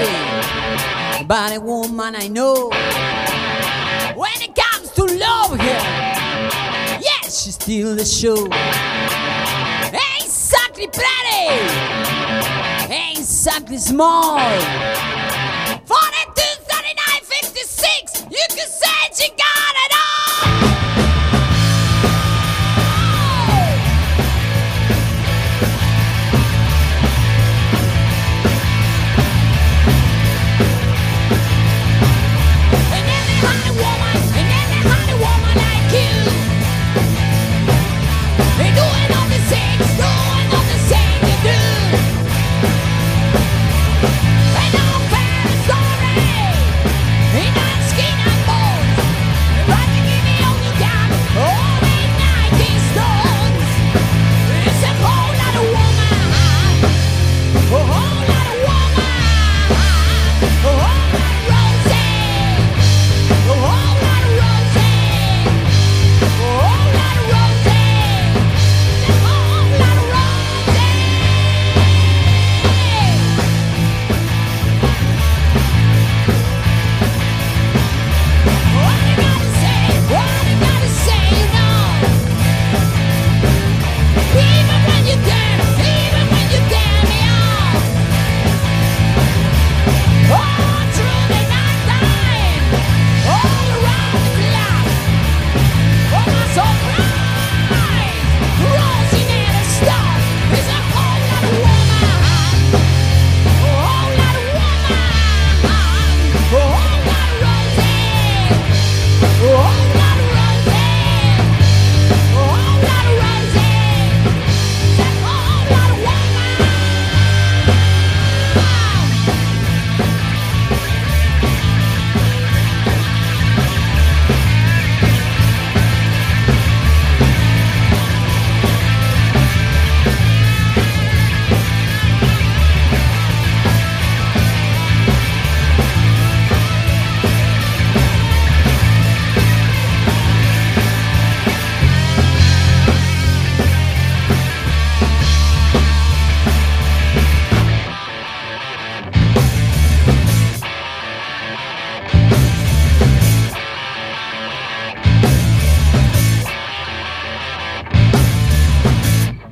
about a woman I know. When it comes to love her, yes, she steals the show. Ain't exactly pretty, ain't exactly small. forty-two, thirty-nine, fifty-six, you could say she got it all. Doing all the same you do. And I'm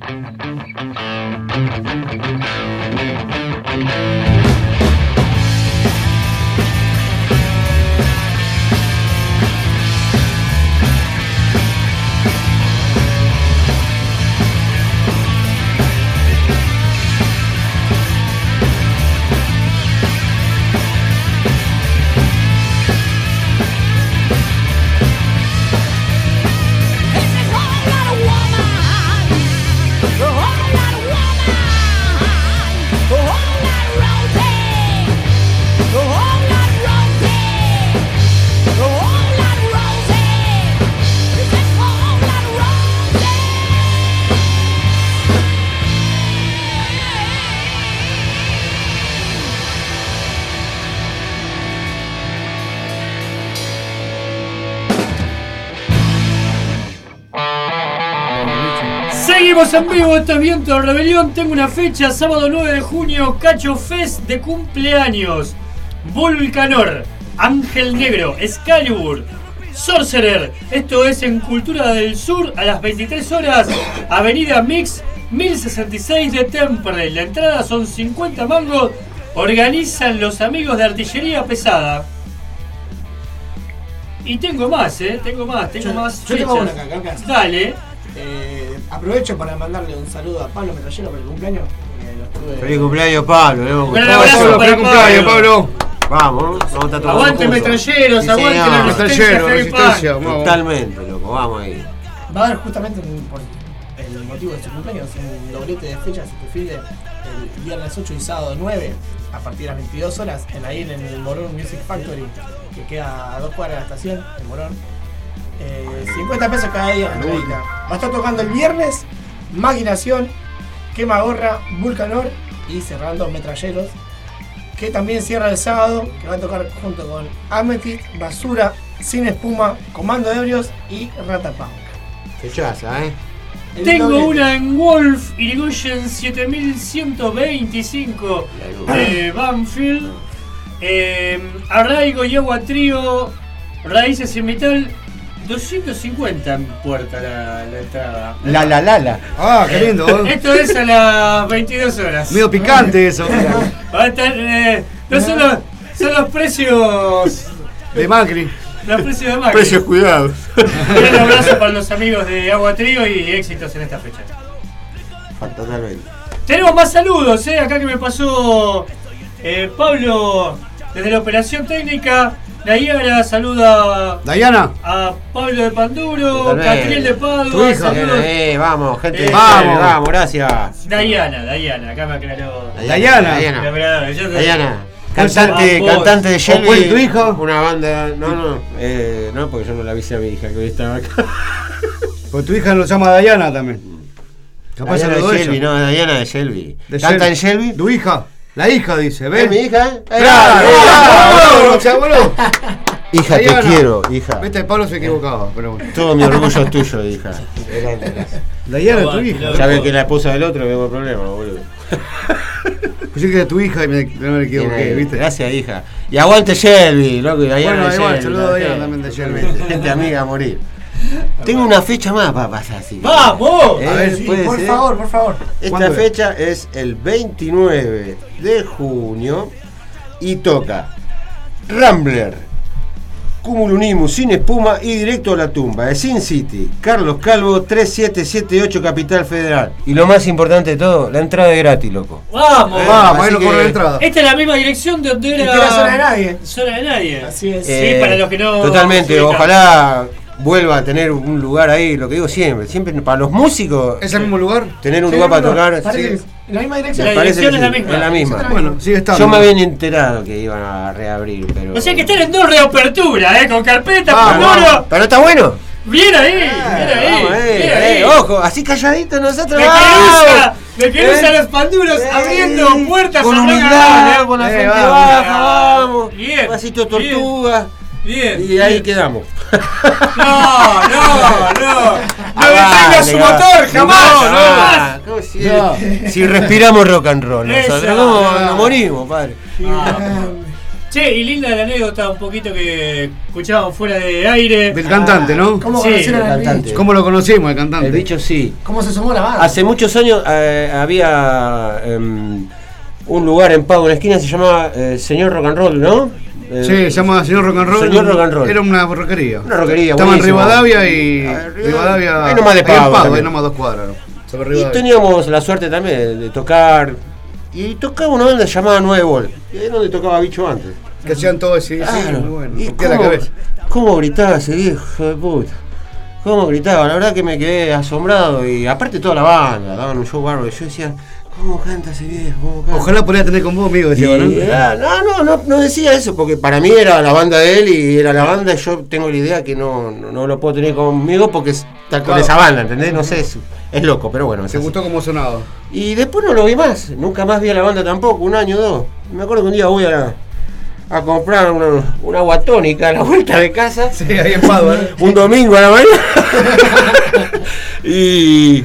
Seguimos en vivo, esto es Viento de Rebelión. Tengo una fecha, sábado nueve de junio, Cacho Fest de cumpleaños. Vulcanor, Ángel Negro, Excalibur, Sorcerer. Esto es en Cultura del Sur a las veintitrés horas, Avenida Mix, mil sesenta y seis de Temperley. La entrada son cincuenta mangos. Organizan los amigos de Artillería Pesada. Y tengo más, eh, tengo más, tengo Yo, más yo fechas. tengo una acá, acá, acá. Dale. Eh, aprovecho para mandarle un saludo a Pablo Metrallero por el cumpleaños. Eh, lo estuve- Feliz cumpleaños, Pablo. ¿no? Un abrazo Pablo, para feliz cumpleaños, Pablo. Pablo. Vamos, ¿no? Vamos a estar todos Aguante juntos. metralleros, Sí, aguante señor. la resistencia. Metrallero, Heavy resistencia, Punk. vamos. Totalmente, loco. Vamos ahí. Va a haber justamente un- por el motivo de su cumpleaños un doblete de fechas este fin de el viernes ocho y sábado nueve a partir de las veintidós horas en ahí en el Morón Music Factory, que queda a dos cuadras de la estación en Morón. Eh, cincuenta pesos cada día la entradita. Va a estar tocando el viernes Maquinación, Quema Gorra, Vulcanor y cerrando Metralleros, que también cierra el sábado, que va a tocar junto con Amethyst, Basura, Sin Espuma, Comando de Ebrios y Ratapunk. Fechaza, ¿eh? El Tengo doblete. una en Wolf Irigoyen siete mil ciento veinticinco de Banfield. Eh, Arraigo y Agua Trío, Raíces y Metal, doscientos cincuenta en puerta la, la entrada. La la la la. Ah, qué lindo. ¿eh? Esto es a las veintidós horas. Medio picante eso. Va a estar, eh, no son los, son los precios. De Macri. Los precios de Macri. Precios cuidados. Un abrazo para los amigos de Agua Trío y éxitos en esta fecha. Totalmente. Tenemos más saludos, eh, acá que me pasó eh, Pablo desde la operación técnica. Dayana saluda Dayana. a Pablo de Panduro, Totalmente. Catriel de Tu Padua, hija. saludos. Eh, vamos, gente. Eh, vamos, vamos, gracias. Dayana, Dayana, acá me aclaró. Dayana. Me aclaró, yo te- Dayana. Cantante, Ah, vos. cantante de ¿O Shelby. cuál, tu hija? Una banda. No, no. Eh, no, porque yo no la avisé a mi hija que hoy estaba acá. Pues tu hija lo llama Dayana también. Capaz se Dayana lo de doy Shelby, ella. no, Dayana de Shelby. De ¿Canta en Shelby? Tu hija. La hija dice, ¿Es ¿ves? mi hija? eh? Claro, Eh, claro, o sea, boludo. Hija, te Dayana. quiero, hija. Viste, Pablo se equivocaba, pero bueno. Todo mi orgullo es tuyo, hija. Dayana es tu Aguante, hija. loco. Sabes que la esposa del otro tengo problema, boludo. Pensé que era tu hija y me, no me equivoqué, Tiene- ¿viste? Gracias, hija. Y aguante Shelby, loco. Y Dayana Bueno, de igual, Shelby, saludo a Dayana eh. también de Shelby. Gente amiga a morir. Tengo una fecha más para pasar, así. que- ¡Vamos! Eh, A ver, Sí, puede por ser. favor, por favor. Esta ¿Cuándo es? fecha es el veintinueve de junio y toca Rambler, Cumulunimus, Sin Espuma y Directo a la Tumba de Sin City, Carlos Calvo, tres siete siete ocho Capital Federal. Y lo más importante de todo, la entrada es gratis, loco. ¡Vamos! Eh, Vamos, ahí así lo que- corre la entrada. Esta es la misma dirección de donde era. Esta era Zona de Nadie. Zona de Nadie. Así es. Sí, Eh, para los que no. Totalmente, se ubican. ojalá vuelva a tener un lugar ahí, lo que digo siempre, siempre para los músicos, ¿Es el mismo lugar? tener un Sí, lugar para no, tocar. parece sí. que es en la misma dirección. La Me parece dirección que es la sí, misma. es la misma. Bueno, sigue estando. Yo me había enterado que iban a reabrir, pero. O sea que están en dos reaperturas, ¿eh? Con carpeta, Vamos, con oro. vamos. Pero está bueno. Bien ahí, bien ahí. Vamos, eh, bien eh, ahí. ojo, así calladitos nosotros. De vamos. Pelusa, de Pelusa Eh, los panduros eh, abriendo puertas con a humildad, Roca. con la Eh, frente vamos. baja, vamos. Bien, Pasito bien. tortuga. Bien. Y ahí bien. quedamos. No, no, no. No Ah, detenga vale, su va. motor, jamás, No, jamás. no, ¿cómo si, No. si respiramos rock and roll nosotros, Eso. ¿cómo nos morimos, padre? Ah. Che, y linda la anécdota un poquito que escuchábamos fuera de aire. Del cantante, ¿no? ¿Cómo Sí, conocieron el al cantante. bicho? ¿Cómo lo conocimos, el cantante? El bicho sí. ¿Cómo se sumó a la banda? Hace muchos años eh, había em, un lugar en Pau, en la esquina, se llamaba eh, Señor Rock and Roll, ¿no? Eh, Sí, se llama Señor Rock and Roll. Señor Rock and Roll. Era una rockería. Una rockería, Estaba en buenísimo. Rivadavia y. Ah, Rivadavia. ahí nomás de ahí en Pavo Pavo, también. ahí nomás dos cuadras. ¿no? Sobre Y Rivadavia. teníamos la suerte también de tocar. Y tocaba una banda llamada Nueve Vol. Y es donde tocaba Bicho antes. Que hacían todo así, sí, Claro. muy bueno. ¿Y Rompía la cómo, cabeza. cómo gritaba ese viejo de puta? ¿Cómo gritaba? La verdad que me quedé asombrado. Y aparte toda la banda, daban un show bárbaro. Y yo decía, ¿cómo canta ese viejo? ¿Cómo canta? Ojalá pudiera tener con vos, amigo, Y, decía, ¿no? ah, no, no, no, no decía eso, porque para mí era la banda de él y era la banda, y yo tengo la idea que no, no, no lo puedo tener conmigo porque está con Claro. esa banda, ¿entendés? No sé, es, es loco, pero bueno. Es ¿Te así. gustó cómo sonaba? Y después no lo vi más, nunca más vi a la banda tampoco, un año o dos. Me acuerdo que un día voy a, a comprar una, una agua tónica a la vuelta de casa, Sí, ahí en Padua, ¿eh? un domingo a la mañana, y,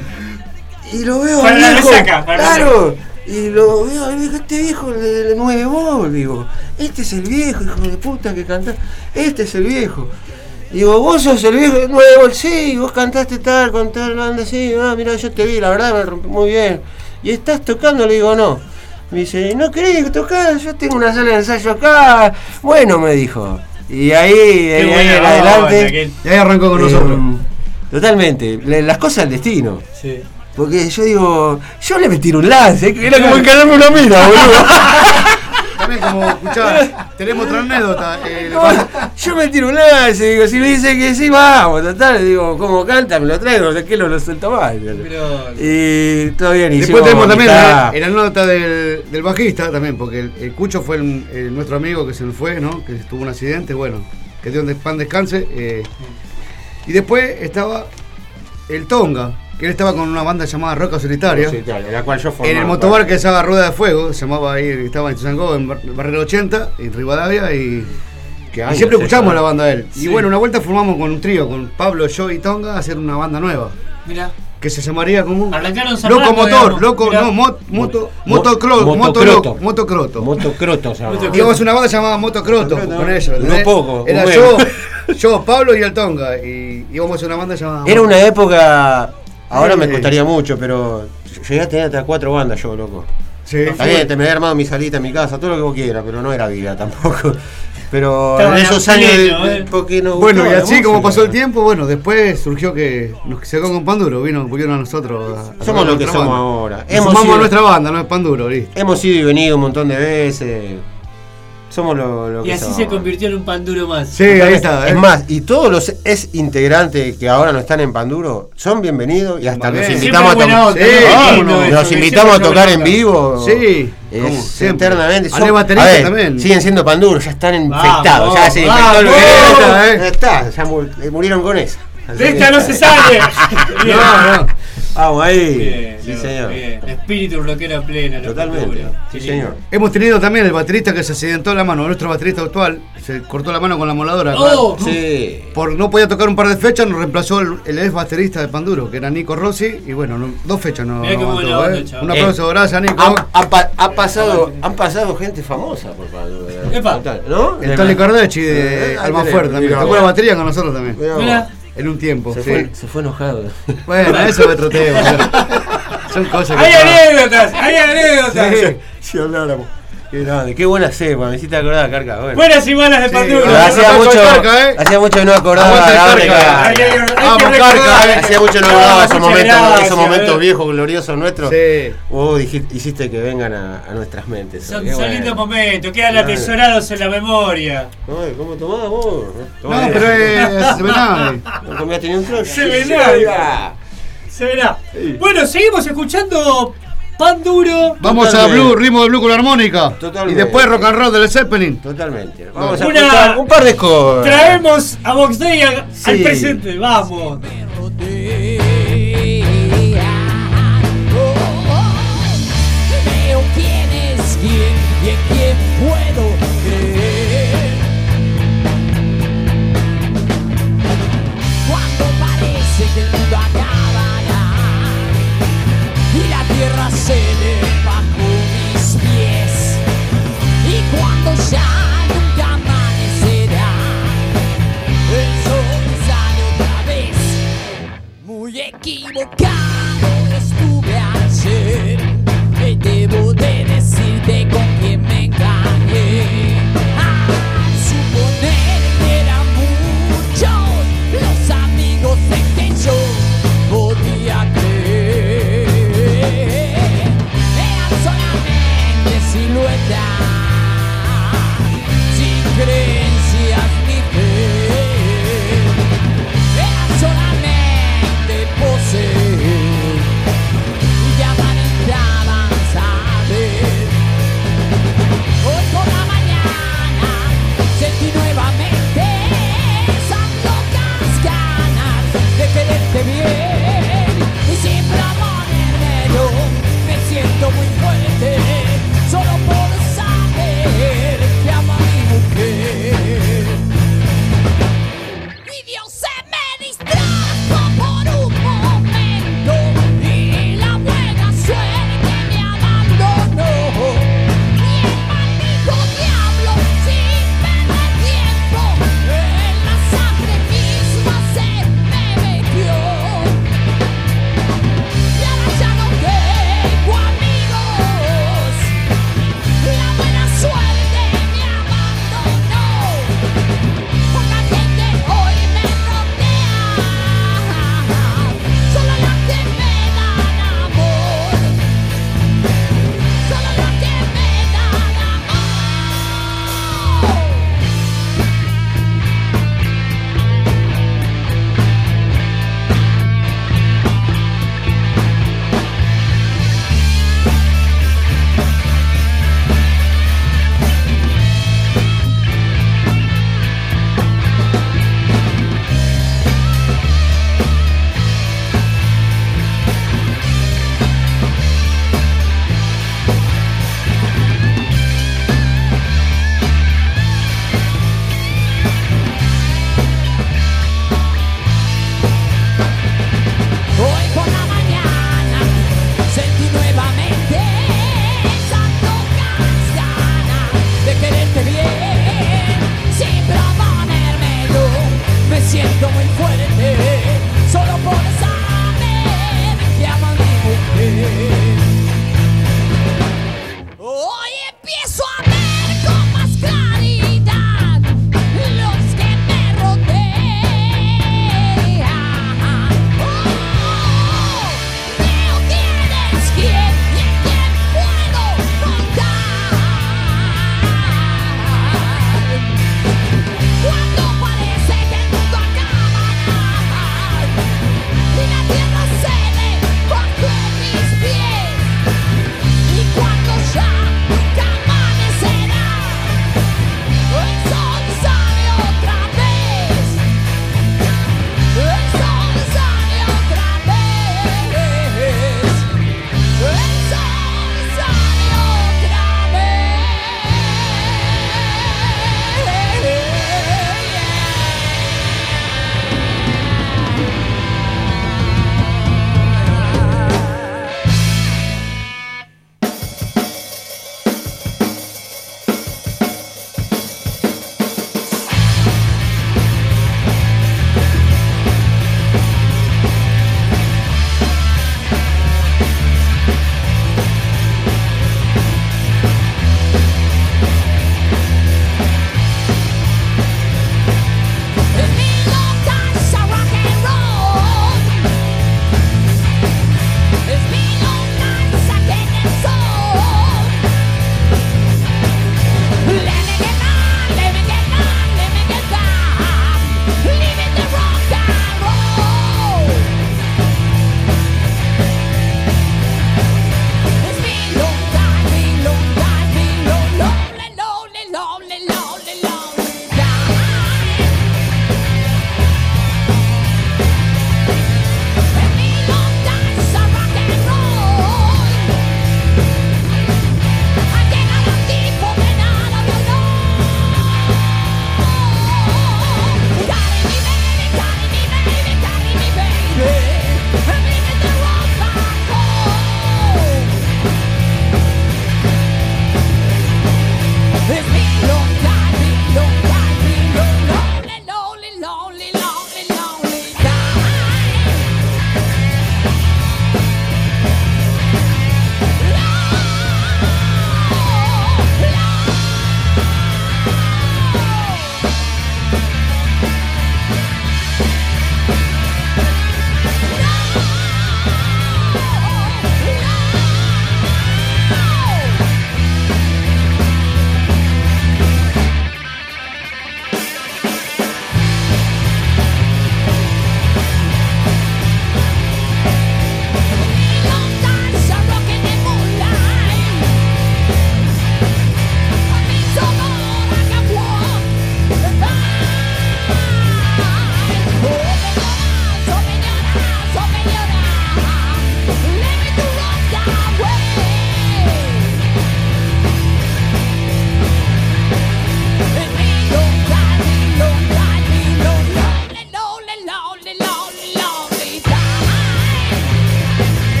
y lo veo Para al la viejo, resaca, para la claro, y lo veo al viejo, este viejo de, de nueve Vol, digo, este es el viejo, hijo de puta que canta, este es el viejo. Digo, vos sos el viejo de nueve Vol, sí, vos cantaste tal, con tal banda, sí, ah, mirá, yo te vi, la verdad me rompí muy bien. ¿Y estás tocando? Le digo, no. Me dice, ¿no querés tocar? Yo tengo una sala de ensayo acá. Bueno, me dijo. Y ahí, Qué ahí, buena en onda, adelante. que- Y ahí arrancó con eh, nosotros. Totalmente, le- las cosas del destino. Sí. Porque yo digo, yo le metí un lance, que era como encararme una mina, boludo. También como, escuchá, tenemos otra anécdota. el- Yo me tiro un lance, digo, si me dice que sí, vamos, total, digo, ¿cómo canta? Me lo traigo, ¿de qué lo, lo suelto más? Pero- Y todo bien, Después hicimos tenemos también amistad. la, la nota del, del bajista también, porque el, el Cucho fue el- el- nuestro amigo que se nos fue, ¿no? Que tuvo un accidente, bueno, que Dios de pan descanse. eh. Y después estaba el Tonga, que él estaba con una banda llamada Roca Solitaria. Sí, claro, de la cual yo formaba En el motobar parte. que se llama Rueda de Fuego, se llamaba ahí, estaba en Chuzangó, en Bar- Barrera ochenta, en Rivadavia, y, ¿Qué y años siempre es escuchamos eso? la banda de él. Sí. Y bueno, una vuelta formamos con un trío, con Pablo, yo y Tonga, a hacer una banda nueva, Mirá. que se llamaría como Arrancaron zarpando, Loco Motor, digamos. Loco, Mirá. no, mot, moto, Mo- motocro, mo- moto, motocroto. loco, motocroto. Motocroto se llama. Motocroto. Íbamos a una banda llamada Motocroto Motocroto, con ellos. no ¿entendés? poco, Era un yo, buen. yo, Pablo y el Tonga, y íbamos a hacer una banda llamada Era una época, ahora me Sí. costaría mucho, pero llegué a tener hasta cuatro bandas yo, loco. Sí, Está bien, te me había armado mi salita en mi casa, todo lo que vos quieras, pero no era vida tampoco. Pero Estaba en esos en años, pleno, de- eh. porque nos Bueno, y gustaba la así como música. pasó el tiempo, bueno, después surgió que nos sacó con Panduro, vino, volvieron a nosotros. a- a Somos tocar lo que nuestra somos banda. ahora. Nos Hemos sumamos sido- a nuestra banda, no es Panduro, ¿viste? Hemos ido y venido un montón de veces. Somos lo, lo que Y así somos. se convirtió en un pan duro más. Sí, ahí está. Es ¿eh? más, y todos los ex integrantes que ahora no están en Panduro son bienvenidos y hasta Bien. los Siempre invitamos a buena tocar. onda, Sí, ¿no? cómo Lindo no. eso, Los que invitamos a siempre tocar buena en onda. vivo. Sí, Es como siempre. eternamente. Ale Son- baterista a ver, también. Siguen siendo Panduro, ya están Vamos, infectados. Ya se infectó vamos. lo que era, ¿eh? ya está, ya mu- eh, murieron con eso. Así De que- esta no se sale. Bien. No, no. Vamos ahí. Bien, Sí, no, señor. bien. Espíritu rockero pleno. la Totalmente. cultura. Sí, Qué señor. lindo. Hemos tenido también el baterista que se accidentó la mano, nuestro baterista actual, se cortó la mano con la moladora. Oh, Sí. Por no podía tocar un par de fechas, nos reemplazó el, el ex baterista de Panduro, que era Nico Rossi, y bueno, no- dos fechas no, Mirá no qué aguantó, buena onda, ¿eh? chaval. Un aplauso, gracias Nico. Han, han pa- ha pasado, han pasado gente famosa por Panduro. Epa. ¿No? El Tony Cardechi de Eh, Almafuerte también, mirá. tocó la batería con nosotros también, Mirá vos. Mirá. en un tiempo. Se, sí. fue, se fue enojado. Bueno, eso es otro tema. pero son cosas que Hay pasan. anécdotas, hay anécdotas. Sí. Si habláramos. Qué grande, qué buena cepa, me hiciste acordar, Carca. Bueno. Buenas semanas de Sí, Panduro. ahora hacía, Abrazo mucho, al Carca, eh. hacía mucho que no acordaba Aguanta el la Carca. Carca. Hay que- hay que Vamos, recordar. Carca, eh. Hacía mucho que no acordaba esos Muchas momentos, gracias, esos momentos eh. viejos, gloriosos nuestros. Sí. Vos dijiste- hiciste que vengan a, a nuestras mentes. Son, Qué son bueno. lindos momentos, quedan Bueno. atesorados en la memoria. Ay, ¿cómo tomás vos? No, pero es Sevenade. ¿No comías ni un trozo? Se ve nada. Se verá. Bueno, seguimos escuchando Pan Duro. Vamos a Totalmente. Blue, ritmo de Blue con la armónica. Totalmente. Y después rock and roll del Zeppelin. Totalmente. Vamos a Una- escuchar un par de cosas. Traemos a Box Day al, Sí. al presente. Vamos. Veo quién es quién y en quién puedo creer. Cuando parece que el mundo acabará y la tierra se ve bajo mis pies, y cuando ya nunca equivocado estuve ayer. Y debo de decirte con quién me engañé. Al suponer que eran muchos los amigos en que yo podía creer, eran solamente siluetas sin creencias ni fe. Eran solamente poses y ya aparentaban saber. Hoy por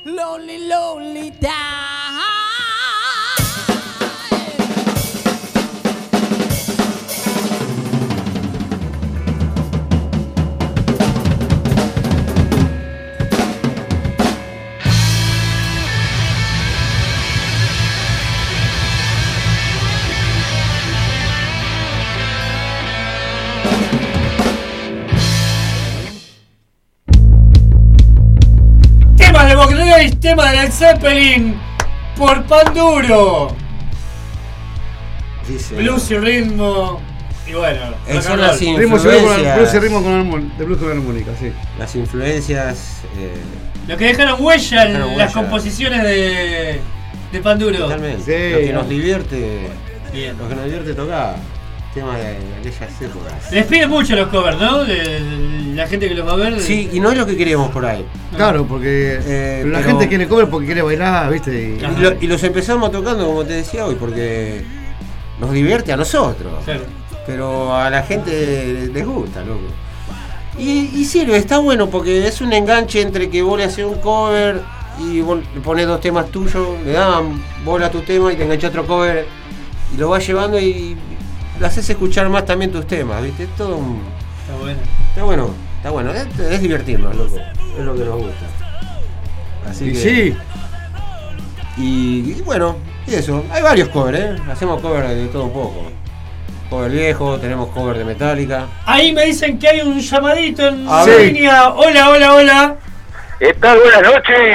lonely, lonely time. Tema de Box Race, tema de Led Zeppelin por Panduro. Dice. Blues y ritmo. Y bueno, Eh, rock son and las roll. Ritmo y ritmo con- influencias. blues y ritmo con armónica, de blues con armónica, sí. Las influencias. Eh, Lo que dejaron huella en Dejaron las huella. composiciones de, de Panduro. totalmente. Sí. Lo que nos divierte. Bien. Lo que nos divierte tocar. Tema de, de aquellas épocas. Les piden mucho los covers, ¿no? De la gente que los va a ver. Sí, y no es lo que queremos por ahí. Claro, porque Eh, la pero- gente quiere cover porque quiere bailar, ¿viste? Y- Ajá. Y, lo- y los empezamos tocando, como te decía hoy, porque nos divierte a nosotros. Claro. Pero a la gente les gusta, loco. Y, y sirve, está bueno porque es un enganche entre que vos le haces un cover y vos le pones dos temas tuyos, le dan bola a tu tema y te enganchas otro cover y lo vas llevando y lo haces escuchar más también tus temas, ¿viste? Es todo un- Está bueno. Está bueno, está bueno, es, es divertirnos, loco. Es lo que nos gusta. Así y que. sí, Y, y bueno, y eso. Hay varios covers, ¿eh? Hacemos cover de todo un poco. Cover viejo, tenemos cover de Metallica. Ahí me dicen que hay un llamadito en A ver. línea. Hola, hola, hola. ¿Qué tal? Buenas noches.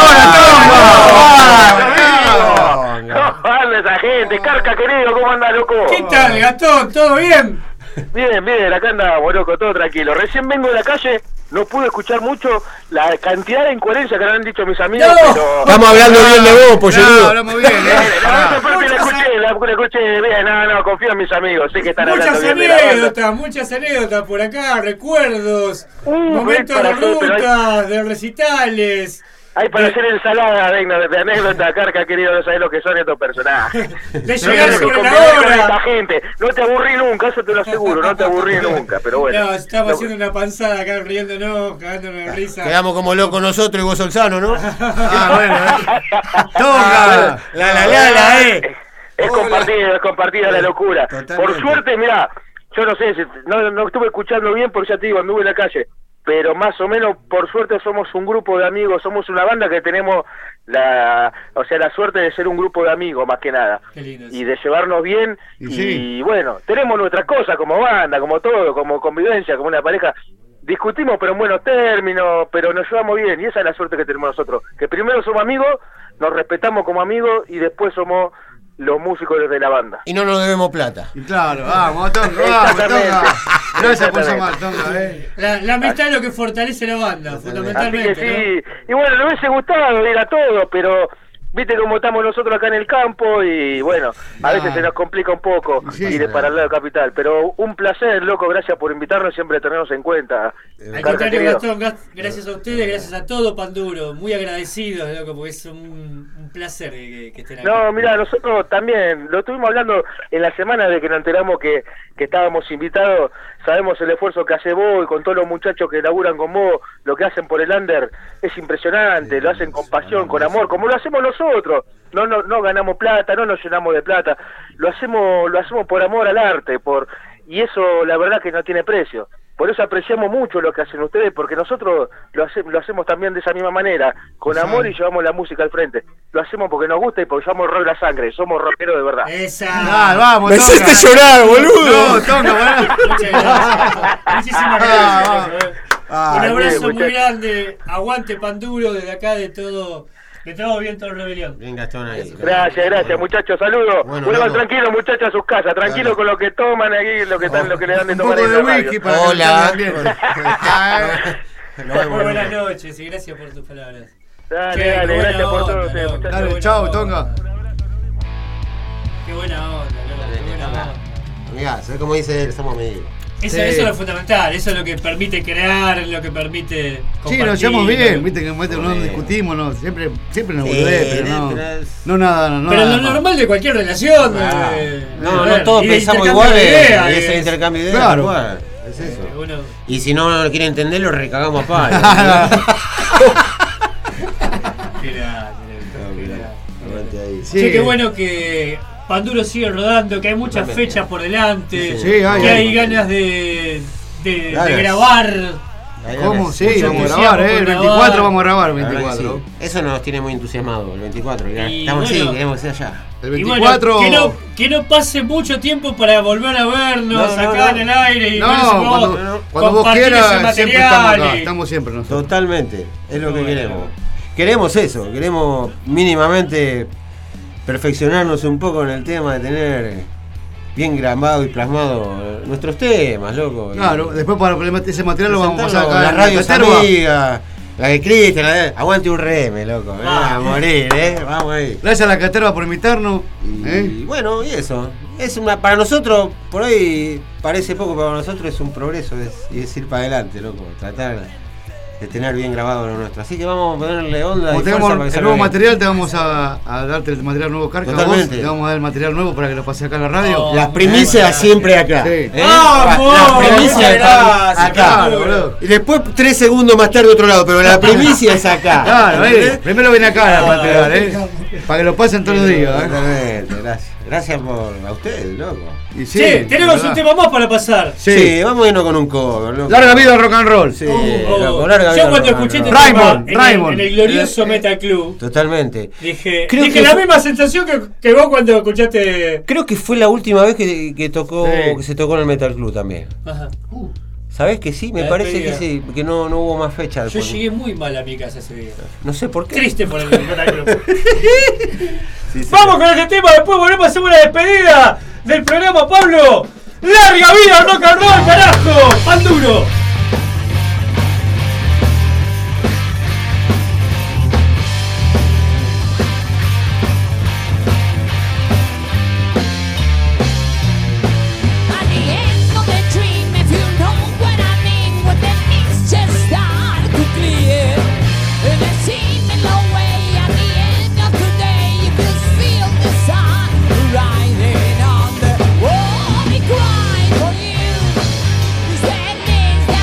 ¡Hola, ¿Cómo anda esa gente? Carca querido, ¿cómo anda, loco? ¿Qué tal, Gastón? ¿Todo bien? Bien, bien, acá andamos, loco, todo tranquilo. Recién vengo de la calle, no pude escuchar mucho la cantidad de incoherencia que me han dicho mis amigos, No. pero... Estamos hablando bien de vos, pollerudo. no, hablamos bien, Bien, ¿eh? no, esa parte la Muchas escuché, la, la escuché bien, no, no, confío en mis amigos, sé que están Muchas hablando bien de la banda. anécdotas, muchas anécdotas por acá, recuerdos, Uh, momentos para de hacer, pero hay- rutas, de recitales, Hay para hacer ensalada de, de anécdota, Carca querido, no sabés lo que son estos personajes. de No llegar tenés que sobre la convivir con esta hora. gente, no te aburrí nunca, eso te lo aseguro, no te aburrí nunca, pero bueno. No, estamos No, haciendo una panzada acá riéndonos, cagándonos de risa. Quedamos como locos nosotros y vos Solzano, ¿no? Ah, bueno, ¿eh? Ah, ¡Toca! La la la la, eh. Es compartido, es compartida la locura. Totalmente. Por suerte, mirá, yo no sé, si- no, no estuve escuchando bien porque ya te digo, anduve en la calle, pero más o menos, por suerte, somos un grupo de amigos, somos una banda que tenemos la, o sea, la suerte de ser un grupo de amigos más que nada. Qué lindo. Y de llevarnos bien, Y y, sí. bueno, tenemos nuestras cosas como banda, como todo, como convivencia, como una pareja. Discutimos pero en buenos términos, pero nos llevamos bien, y esa es la suerte que tenemos nosotros, que primero somos amigos, nos respetamos como amigos, y después somos los músicos de la banda. Y no nos debemos plata. Y claro, vamos, Tonga, vamos, Exactamente. Tonga. Gracias por Exactamente. llamar, Tonga, eh. La, la amistad es lo que fortalece la banda, Así que fundamentalmente, sí, y bueno, me hubiese gustado ir a todo, pero viste cómo estamos nosotros acá en el campo y bueno, a veces Ah. se nos complica un poco Sí, ir sí. para el lado capital, pero un placer, loco, gracias por invitarnos, siempre tenernos en cuenta. ¿no? Al Carca, contrario, querido. Gastón, gas- gracias a ustedes, gracias a todo Panduro, muy agradecidos, loco, porque es un, un placer que, que estén aquí. No, mira, nosotros también lo estuvimos hablando en la semana de que nos enteramos que, que estábamos invitados, sabemos el esfuerzo que hace vos y con todos los muchachos que laburan con vos, lo que hacen por el under es impresionante, lo hacen con pasión, con amor, como lo hacemos nosotros. No, no, no ganamos plata, no nos llenamos de plata, lo hacemos, lo hacemos por amor al arte, por y eso la verdad que no tiene precio. Por eso apreciamos mucho lo que hacen ustedes, porque nosotros lo, hace, lo hacemos también de esa misma manera, con amor y llevamos la música al frente. Lo hacemos porque nos gusta y porque llevamos rock la sangre, somos rockeros de verdad. Esa. Ah, vamos, Me Tonga. hiciste llorar, boludo. No, Tonga, bueno. Muchas gracias. Muchísimas gracias. Ah, loco, eh. ah, Un bien, abrazo muy muchachos. grande. Aguante Panduro desde acá de todo, de todo Viento de Rebelión. Bien, Gastón ahí. Gracias, gracias, muchos saludos. Bueno, Vuelvan loco. tranquilos, muchachos, a sus casas, tranquilos Dale. con lo que toman aquí, lo que están, lo que le dan de Un tomar poco en de la radio. whisky para Hola. que estén bien. Ah, Nos Muy vemos. buenas noches y gracias por tus palabras. Dale, Che, dale, qué buena gracias por onda, todo, ustedes, loco. muchachos. Dale, Qué chao, buena Tonga. onda. Qué buena onda, loco, qué buena onda. Mirá, ¿sabes cómo dice él? Somos amigos. Eso, Sí. eso es lo fundamental, eso es lo que permite crear, lo que permite Sí, compartir. nos llevamos bien, lo- viste que en un momento no Bien. discutimos, no, siempre, siempre nos Sí, volvés, pero no, pero es- no nada, no Pero nada lo más. normal de cualquier relación. Ah. eh, No, a no ver, todos y de pensamos intercambio de iguales. ideas, Y ese es- intercambio de ideas. Claro. igual, Es eso. eh, uno- Y si no lo quiere entender, lo recagamos a palo. Sí, grande, qué grande. Aguante ahí. Sí. Che, qué bueno que Panduro sigue rodando, que hay muchas Totalmente. fechas por delante, Sí, sí, hay, que hay hay. ganas de, de, Ganas. de grabar. Ahí ¿Cómo? ganas. Sí, Mucho vamos a entusiasmo grabar, ¿eh? por El grabar. veinticuatro vamos a grabar, el La verdad que veinticuatro. sí. Eso nos tiene muy entusiasmado, el veinticuatro. Ya Y estamos bueno. así, queremos que sea allá. El Y veinticuatro. bueno, que no, que no pase mucho tiempo para volver a vernos No, no, acá no. en el aire y No, ver si cuando, podemos cuando vos compartir ese quieras, siempre estamos material acá. y- Estamos siempre nosotros. Totalmente, es lo que Bueno. queremos. Queremos eso, queremos mínimamente perfeccionarnos un poco en el tema de tener bien grabado y plasmado nuestros temas, loco. Claro, después para ese material lo vamos a pasar Presentarlo, acá las en radios Caterva. amigas, la de Cristian, la de... aguante un reme, loco. eh, Ah. a morir, eh. Vamos ahí. Gracias a la Caterva por invitarnos. Y, ¿eh? y bueno, y eso. Es una, para nosotros, por ahí parece poco, pero para nosotros es un progreso, es, y es ir para adelante, loco. Tratar de tener bien grabado lo nuestro. Así que vamos a ponerle onda Como y fuerza tenemos para que el salga nuevo bien. material, te vamos a, a darte el material nuevo, Carca. Totalmente. Vos, te vamos a dar el material nuevo para que lo pase acá en la radio. Oh. Las primicias Bueno, siempre acá. Sí. ¿eh? ¡Vamos! Las primicias Muchas gracias, acá. claro, boludo. Y después tres segundos más tarde otro lado, pero la primicia es acá. Claro, ¿Eh? eh, primero viene acá el material, ¿eh? Para que lo pasen todos los días, ¿eh? Totalmente, gracias. Gracias por a ustedes, loco. Y sí, Che, tenemos ¿verdad? un tema más para pasar. Sí, Sí. vamos a irnos con un cover, loco. Larga vida al rock and roll. Sí, Oh, loco, larga vida yo cuando rock and escuché este roll. tema Raymond, en, Raymond. El, en el glorioso Metal Club, Totalmente. dije, Creo dije que la fue- misma sensación que, que vos cuando escuchaste. Creo que fue la última vez que, que tocó, Sí. que se tocó en el Metal Club también. Ajá. Uh, ¿Sabés que sí? Me La parece despedida. que sí, que no, no hubo más fecha. yo después. llegué muy mal a mi casa ese día. No sé por qué. Triste por el Metal Club. Sí, sí. Vamos con este tema, después volvemos a hacer una despedida del programa, Pablo. ¡Larga vida al rock and roll, carajo! ¡Panduro! At the end of the dream, if you know what I mean, when the mist just start to clear, and it seems in no way at the end of the day, you can feel the sun rising on the wall. We cry for you. Sadness that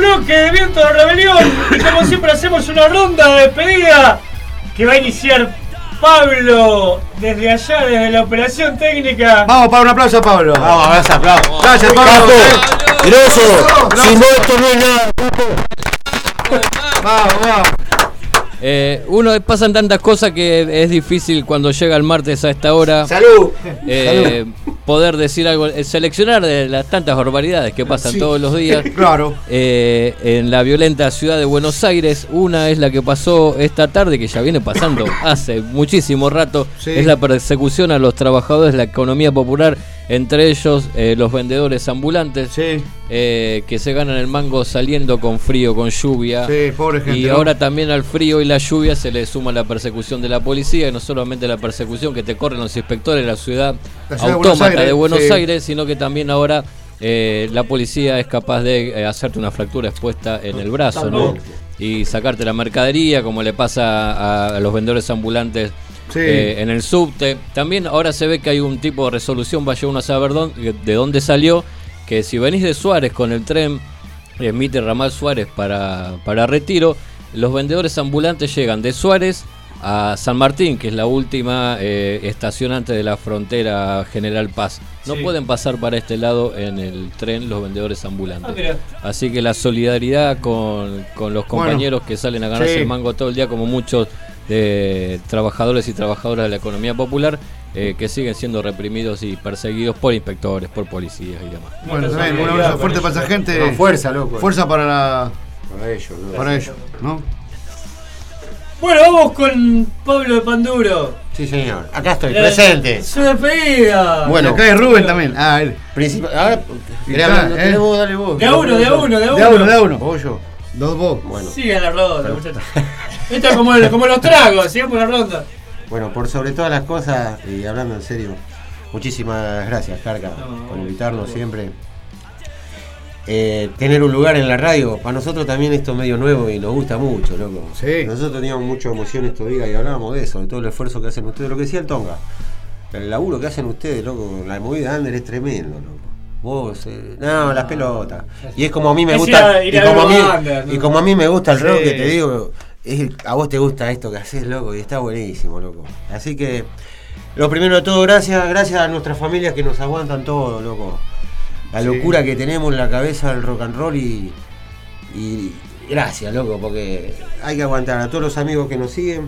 bloque de Viento de Rebelión. Y como siempre hacemos una ronda de despedida que va a iniciar Pablo desde allá, desde la operación técnica. Vamos, Pablo, un aplauso a Pablo. Vamos, gracias, aplausos. Gracias, Pablo. Grosso, si no esto no es nada. Vamos, vamos. Eh, uno pasan tantas cosas que es difícil cuando llega el martes a esta hora. Salud. Eh, poder decir algo, eh, seleccionar de las tantas barbaridades que pasan Sí. todos los días. Claro. Eh, en la violenta ciudad de Buenos Aires, una es la que pasó esta tarde, que ya viene pasando hace muchísimo rato. Sí. Es la persecución a los trabajadores de la economía popular, entre ellos eh, los vendedores ambulantes, Sí. eh, que se ganan el mango saliendo con frío, con lluvia. Sí, pobre gente. Y ¿no? ahora también al frío y la lluvia se le suma la persecución de la policía, y no solamente la persecución que te corren los inspectores de la ciudad, La ciudad de autómata Buenos Aires, de Buenos sí. Aires, sino que también ahora eh, la policía es capaz de eh, hacerte una fractura expuesta en el brazo, ¿no? Y sacarte la mercadería, como le pasa a, a los vendedores ambulantes. Sí. Eh, en el subte. También ahora se ve que hay un tipo de resolución, vaya uno a saber dónde, de dónde salió, que si venís de Suárez con el tren, emite Ramal Suárez para, para Retiro, los vendedores ambulantes llegan de Suárez a San Martín, que es la última eh, estación antes de la frontera General Paz. No Sí. pueden pasar para este lado en el tren los vendedores ambulantes. Ah, mira. Así que la solidaridad con, con los Bueno. compañeros que salen a ganarse Sí. el mango todo el día, como muchos de trabajadores y trabajadoras de la economía popular, eh, que siguen siendo reprimidos y perseguidos por inspectores, por policías y demás. Bueno, también un abrazo fuerte para esa gente. No, fuerza, loco. Fuerza para la, Para ellos, ¿no? para ellos, ¿no? Bueno, vamos con Pablo de Panduro. Sí, señor. Acá estoy, La- presente. Su despedida. Bueno. Acá hay Rubén también. Ah, él. Principal. Ahora, Y querés está, hablar, no ¿eh? tenemos, dale vos. De a uno, de a uno, de a uno. De a uno, de a uno. Vos yo. Dos vos. Bueno. Sigan la ronda, muchachos. Esto es como, como los tragos, sigamos la ronda. Bueno, por sobre todas las cosas, y hablando en serio, muchísimas gracias, Carca, No, por invitarnos siempre. Eh, tener un lugar en la radio, para nosotros también esto es medio nuevo y nos gusta mucho, loco. Sí. Nosotros teníamos mucha emoción estos días y hablábamos de eso, de todo el esfuerzo que hacen ustedes, lo que decía el Tonga. El laburo que hacen ustedes, loco, la movida de Ander es tremendo, loco. Vos, eh, no, las pelotas. Y es como a mí me Es gusta. ir Y a- ir a como a mí, ver Ander, ¿no? y como a mí me gusta el Sí. rock, que te digo, es, a vos te gusta esto que haces, loco, y está buenísimo, loco. Así que, lo primero de todo, gracias, gracias a nuestras familias que nos aguantan todo, loco. La Sí. locura que tenemos en la cabeza del rock and roll y, y gracias, loco, porque hay que aguantar a todos los amigos que nos siguen,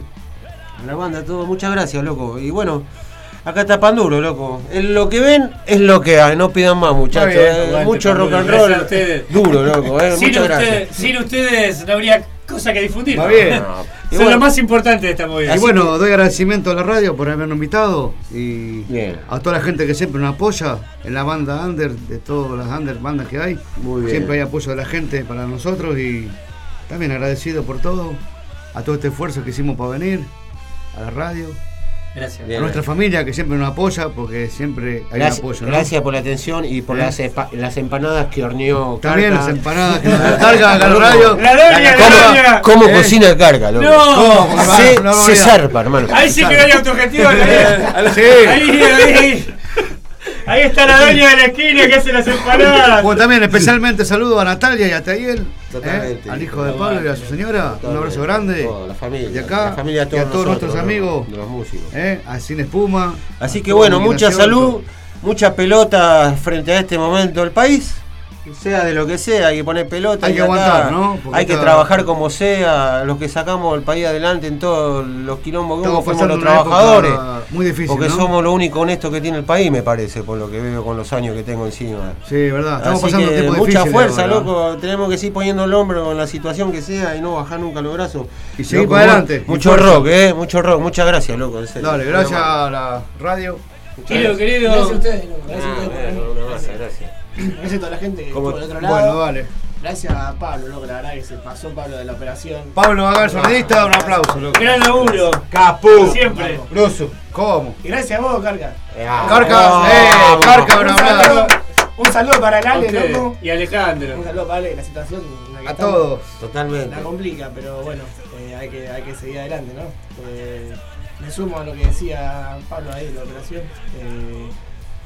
a la banda, todo, muchas gracias, loco. Y bueno, acá está Panduro, loco. En lo que ven es lo que hay, no pidan más, muchachos. Está bien, eh, aguante, mucho rock Panduro, and gracias roll. a ustedes. Duro, loco, eh, Sin, muchas usted- gracias. sin ustedes no habría cosa que difundir. Va bien. Y Son bueno, lo más importante de esta movida. Y bueno, doy agradecimiento a la radio por habernos invitado y Bien. a toda la gente que siempre nos apoya en la banda under, de todas las under bandas que hay. Muy bien. Siempre hay apoyo de la gente para nosotros y también agradecido por todo, a todo este esfuerzo que hicimos para venir a la radio, Gracias. Bien. a nuestra familia que siempre nos apoya porque siempre hay Gracias, un apoyo, ¿no? gracias por la atención y por ¿Eh? las, epa- las empanadas que horneó También Carca. las empanadas que nos cargan acá en la radio. La doña, ¿Cómo, la doña. cómo ¿Eh? cocina el Carca, loco? No. ¿Cómo? Se, Una se barbaridad. zarpa, hermano. Ahí sí que no hay autoobjetivo. Ahí, Sí. ahí, ahí. Ahí está la doña de la esquina que hace las empanadas. Bueno, también especialmente saludo a Natalia y a Tayel, Totalmente. ¿eh? al hijo de Pablo y a su señora. Un abrazo grande. Toda la familia. Y acá, la familia de y a todos nosotros, nuestros ¿no? amigos. De los músicos. ¿eh? A Sin Espuma. Así a que toda bueno, la mucha combinación, salud, todo. mucha pelota frente a este momento del país. Sea de lo que sea, hay que poner pelota. Hay y que acá aguantar, ¿no? Porque hay que está- trabajar como sea, los que sacamos el país adelante en todos los quilombos que hubo Estamos fuimos pasando los una época trabajadores. muy difícil, Porque ¿no? somos lo único honesto que tiene el país, me parece, por lo que veo con los años que tengo encima. Sí, verdad. Estamos Así pasando que tiempos mucha difíciles fuerza, ahora. loco. Tenemos que seguir poniendo el hombro en la situación que sea y no bajar nunca los brazos. Y seguir Loco, para adelante. Mucho Y fuerza. rock, eh. Mucho rock. Muchas gracias, loco. En serio. Dale, gracias a la radio. Querido, querido. Gracias a ustedes, loco. Gracias a Ah, ustedes por bueno, venir. una masa, gracias. Gracias a toda la gente que Como- estuvo del otro lado. Bueno, dale. Gracias a Pablo, loco, la verdad que se pasó Pablo de la operación. Pablo Vagal, sonidista, un aplauso, loco. Gran laburo. Capú. Siempre. Grosso. ¿Cómo? Y gracias a vos, Carca. Carca, eh, Carca, un Un saludo, abrazo. un saludo para el A Ale, ustedes. loco. Y Alejandro. Un saludo para Ale, la situación en la que A estamos todos. Totalmente. la complica, pero bueno, eh, hay, que, hay que seguir adelante, ¿no? Eh, me sumo a lo que decía Pablo ahí de la operación. Eh,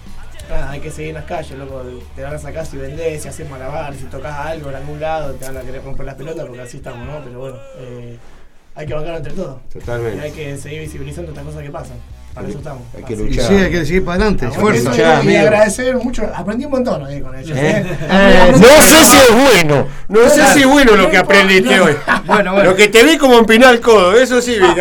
nada, hay que seguir en las calles, loco. Te van a sacar si vendés, si haces malabares, si tocas algo en algún lado, te van a querer romper las pelotas porque así estamos, ¿no? Pero bueno, eh, hay que bancar entre todos. Totalmente. Y hay que seguir visibilizando estas cosas que pasan. Para eso estamos. Hay que Así. luchar. Y sí, hay que seguir para adelante, Ah, fuerza. bueno, Luchar, y amigo. agradecer mucho, aprendí un montón eh, con ellos. ¿Eh? ¿eh? Eh, no sé si es bueno, no sé si es bueno lo que aprendiste hoy. Bueno, bueno. Lo que te vi como empinar el codo, eso sí, vi.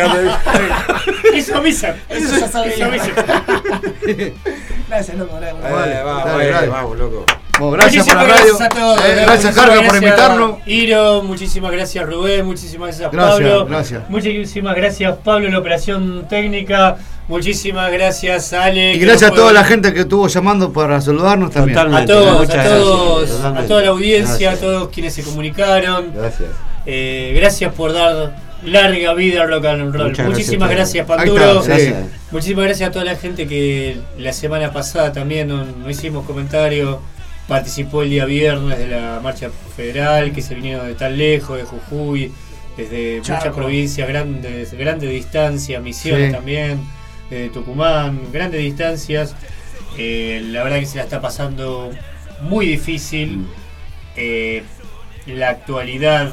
Eso avisa. Eso ya sabía. Eso avisa. Gracias, loco. Gracias. Vale, vamos, dale, dale, dale. vamos, loco. Bueno, gracias por Muchísimas la radio. gracias a todos. Eh, gracias, Muchísimas Carga, por gracias, invitarnos. Iro, muchísimas gracias, Rubén. Muchísimas gracias, Gracias, Pablo. gracias. Muchísimas gracias, Pablo, en la operación técnica. Muchísimas gracias, Ale. Y que gracias a nos toda fue- la gente que estuvo llamando para saludarnos también. Totalmente. A todos, Muchas a gracias. todos, Totalmente. a toda la audiencia, Gracias. a todos quienes se comunicaron. Gracias. Eh, gracias por dar larga vida al rock and roll. Muchas Muchísimas gracias gracias, a Ahí Panduro. está, sí. Gracias. Muchísimas gracias a toda la gente que la semana pasada también no, no hicimos comentario. Participó el día viernes de la marcha federal, que se vinieron de tan lejos, de Jujuy, desde Chaco. muchas provincias, grandes, grandes distancias, Misiones Sí. también, de Tucumán, grandes distancias. Eh, la verdad que se la está pasando muy difícil. Eh, la actualidad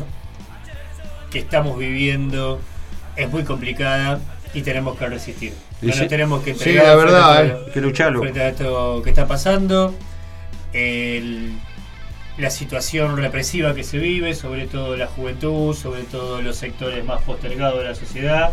que estamos viviendo es muy complicada y tenemos que resistir. Y No sí- nos tenemos que sí, entregar la frente verdad, a eh. todo- Hay que lucharlo. frente a esto que está pasando. El- la situación represiva que se vive, sobre todo la juventud, sobre todo los sectores más postergados de la sociedad,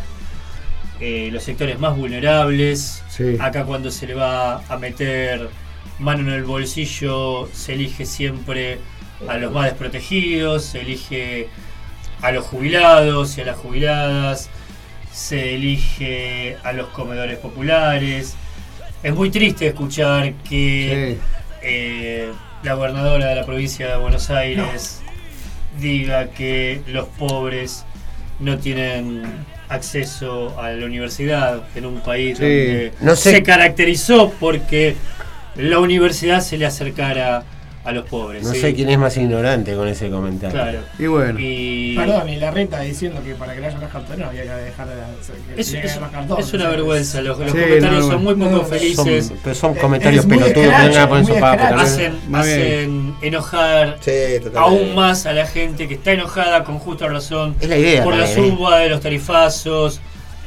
eh, los sectores más vulnerables. Sí. Acá cuando se le va a meter mano en el bolsillo, se elige siempre a los más desprotegidos, se elige a los jubilados y a las jubiladas, se elige a los comedores populares. Es muy triste escuchar que Sí. eh, la gobernadora de la provincia de Buenos Aires diga que los pobres no tienen acceso a la universidad en un país Sí. donde No sé. se caracterizó porque la universidad se le acercara a los pobres. No ¿sí? sé quién es más ignorante con ese comentario. Claro. Y bueno. Y Perdón, y la reta diciendo que para que le hayan los cartones había que dejar de que es, le es- hagan los cartones. es una vergüenza. Los, los Sí, comentarios no, son muy no, poco no, felices. Son, pero son comentarios es muy pelotudos, escrache, vengan a poner muy su papo escrache. también. Hacen, Más bien. hacen enojar Sí, totalmente. aún más a la gente que está enojada con justa razón Es la idea por la también, ¿eh? suba de los tarifazos,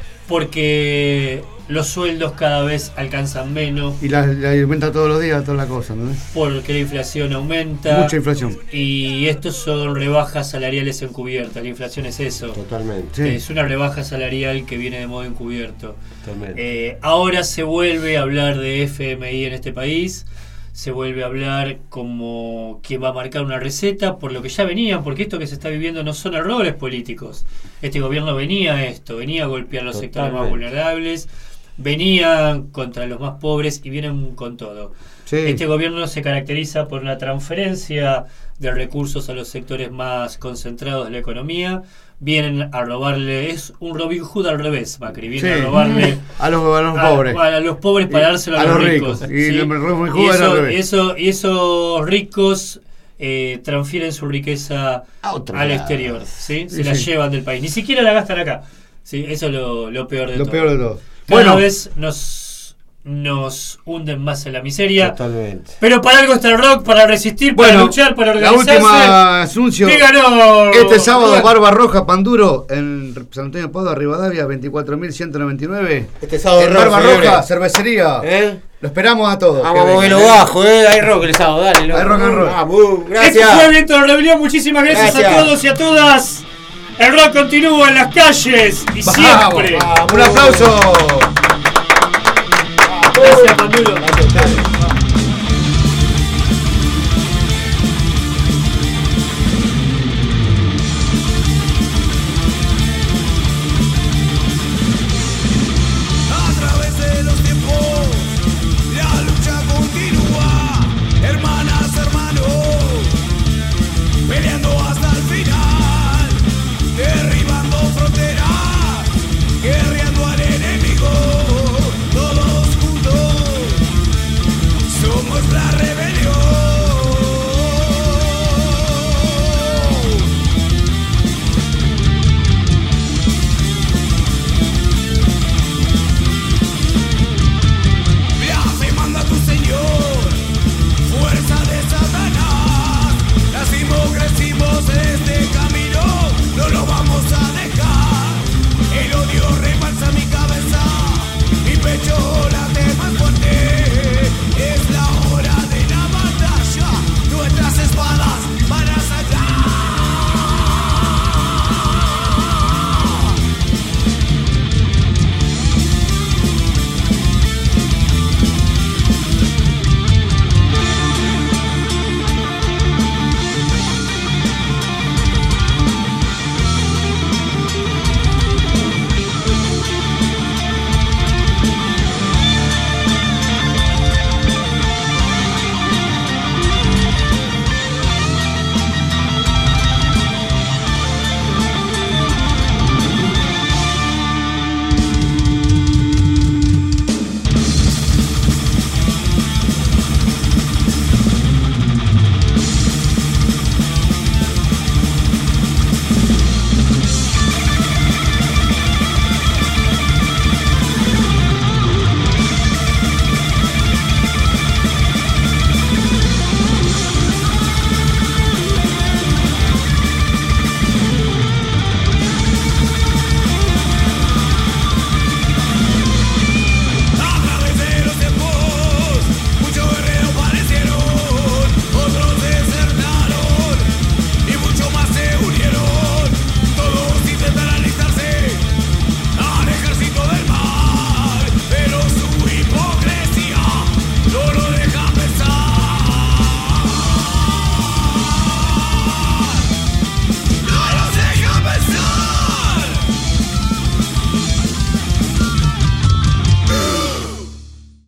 porque los sueldos cada vez alcanzan menos, Y la, la aumenta todos los días, toda la cosa, ¿no? porque la inflación aumenta. Mucha inflación. Y estos son rebajas salariales encubiertas. La inflación es eso. Totalmente. Sí. Es una rebaja salarial que viene de modo encubierto. totalmente. Eh, ahora se vuelve a hablar de F M I en este país, se vuelve a hablar como que va a marcar una receta por lo que ya venía, porque esto que se está viviendo no son errores políticos. Este gobierno venía a esto, venía a golpear los sectores más Totalmente. vulnerables, venía contra los más pobres y vienen con todo. Sí. Este gobierno se caracteriza por la transferencia de recursos a los sectores más concentrados de la economía. Vienen a robarle, es un Robin Hood al revés, Macri, viene Sí. a robarle A los, a los a, pobres. a los pobres para Y- dárselo a, a los los ricos. ricos. Y ¿sí? el Robin Hood Y era al eso- revés. y eso- y esos ricos eh, transfieren su riqueza A otro al lado. exterior, ¿sí? se Sí, la sí. llevan del país, ni siquiera la gastan acá. ¿sí? Eso es lo, lo peor de Lo todo. peor de todo. Cada Bueno, vez nos, nos hunden más en la miseria. Totalmente. Pero para algo está el rock, para resistir, para bueno, luchar, para la organizarse. última anuncio. ¿Qué ganó? Este sábado, Rubén? Barba Roja Panduro en San Antonio de Padua, Rivadavia, veinticuatro mil ciento noventa y nueve. Este sábado En rock, Barba señores. Roja, cervecería. ¿Eh? Lo esperamos a todos. Vamos a que moverlo vengan, ¿eh? bajo, eh. Hay rock el sábado, dale. Hay rock and roll. Vamos, Esto fue gracias. Viento de Rebelión, muchísimas gracias, Gracias. a todos y a todas. El rock continúa en las calles y Vamos, siempre. vamos. Un aplauso. Gracias, Panduro. Gracias a ustedes.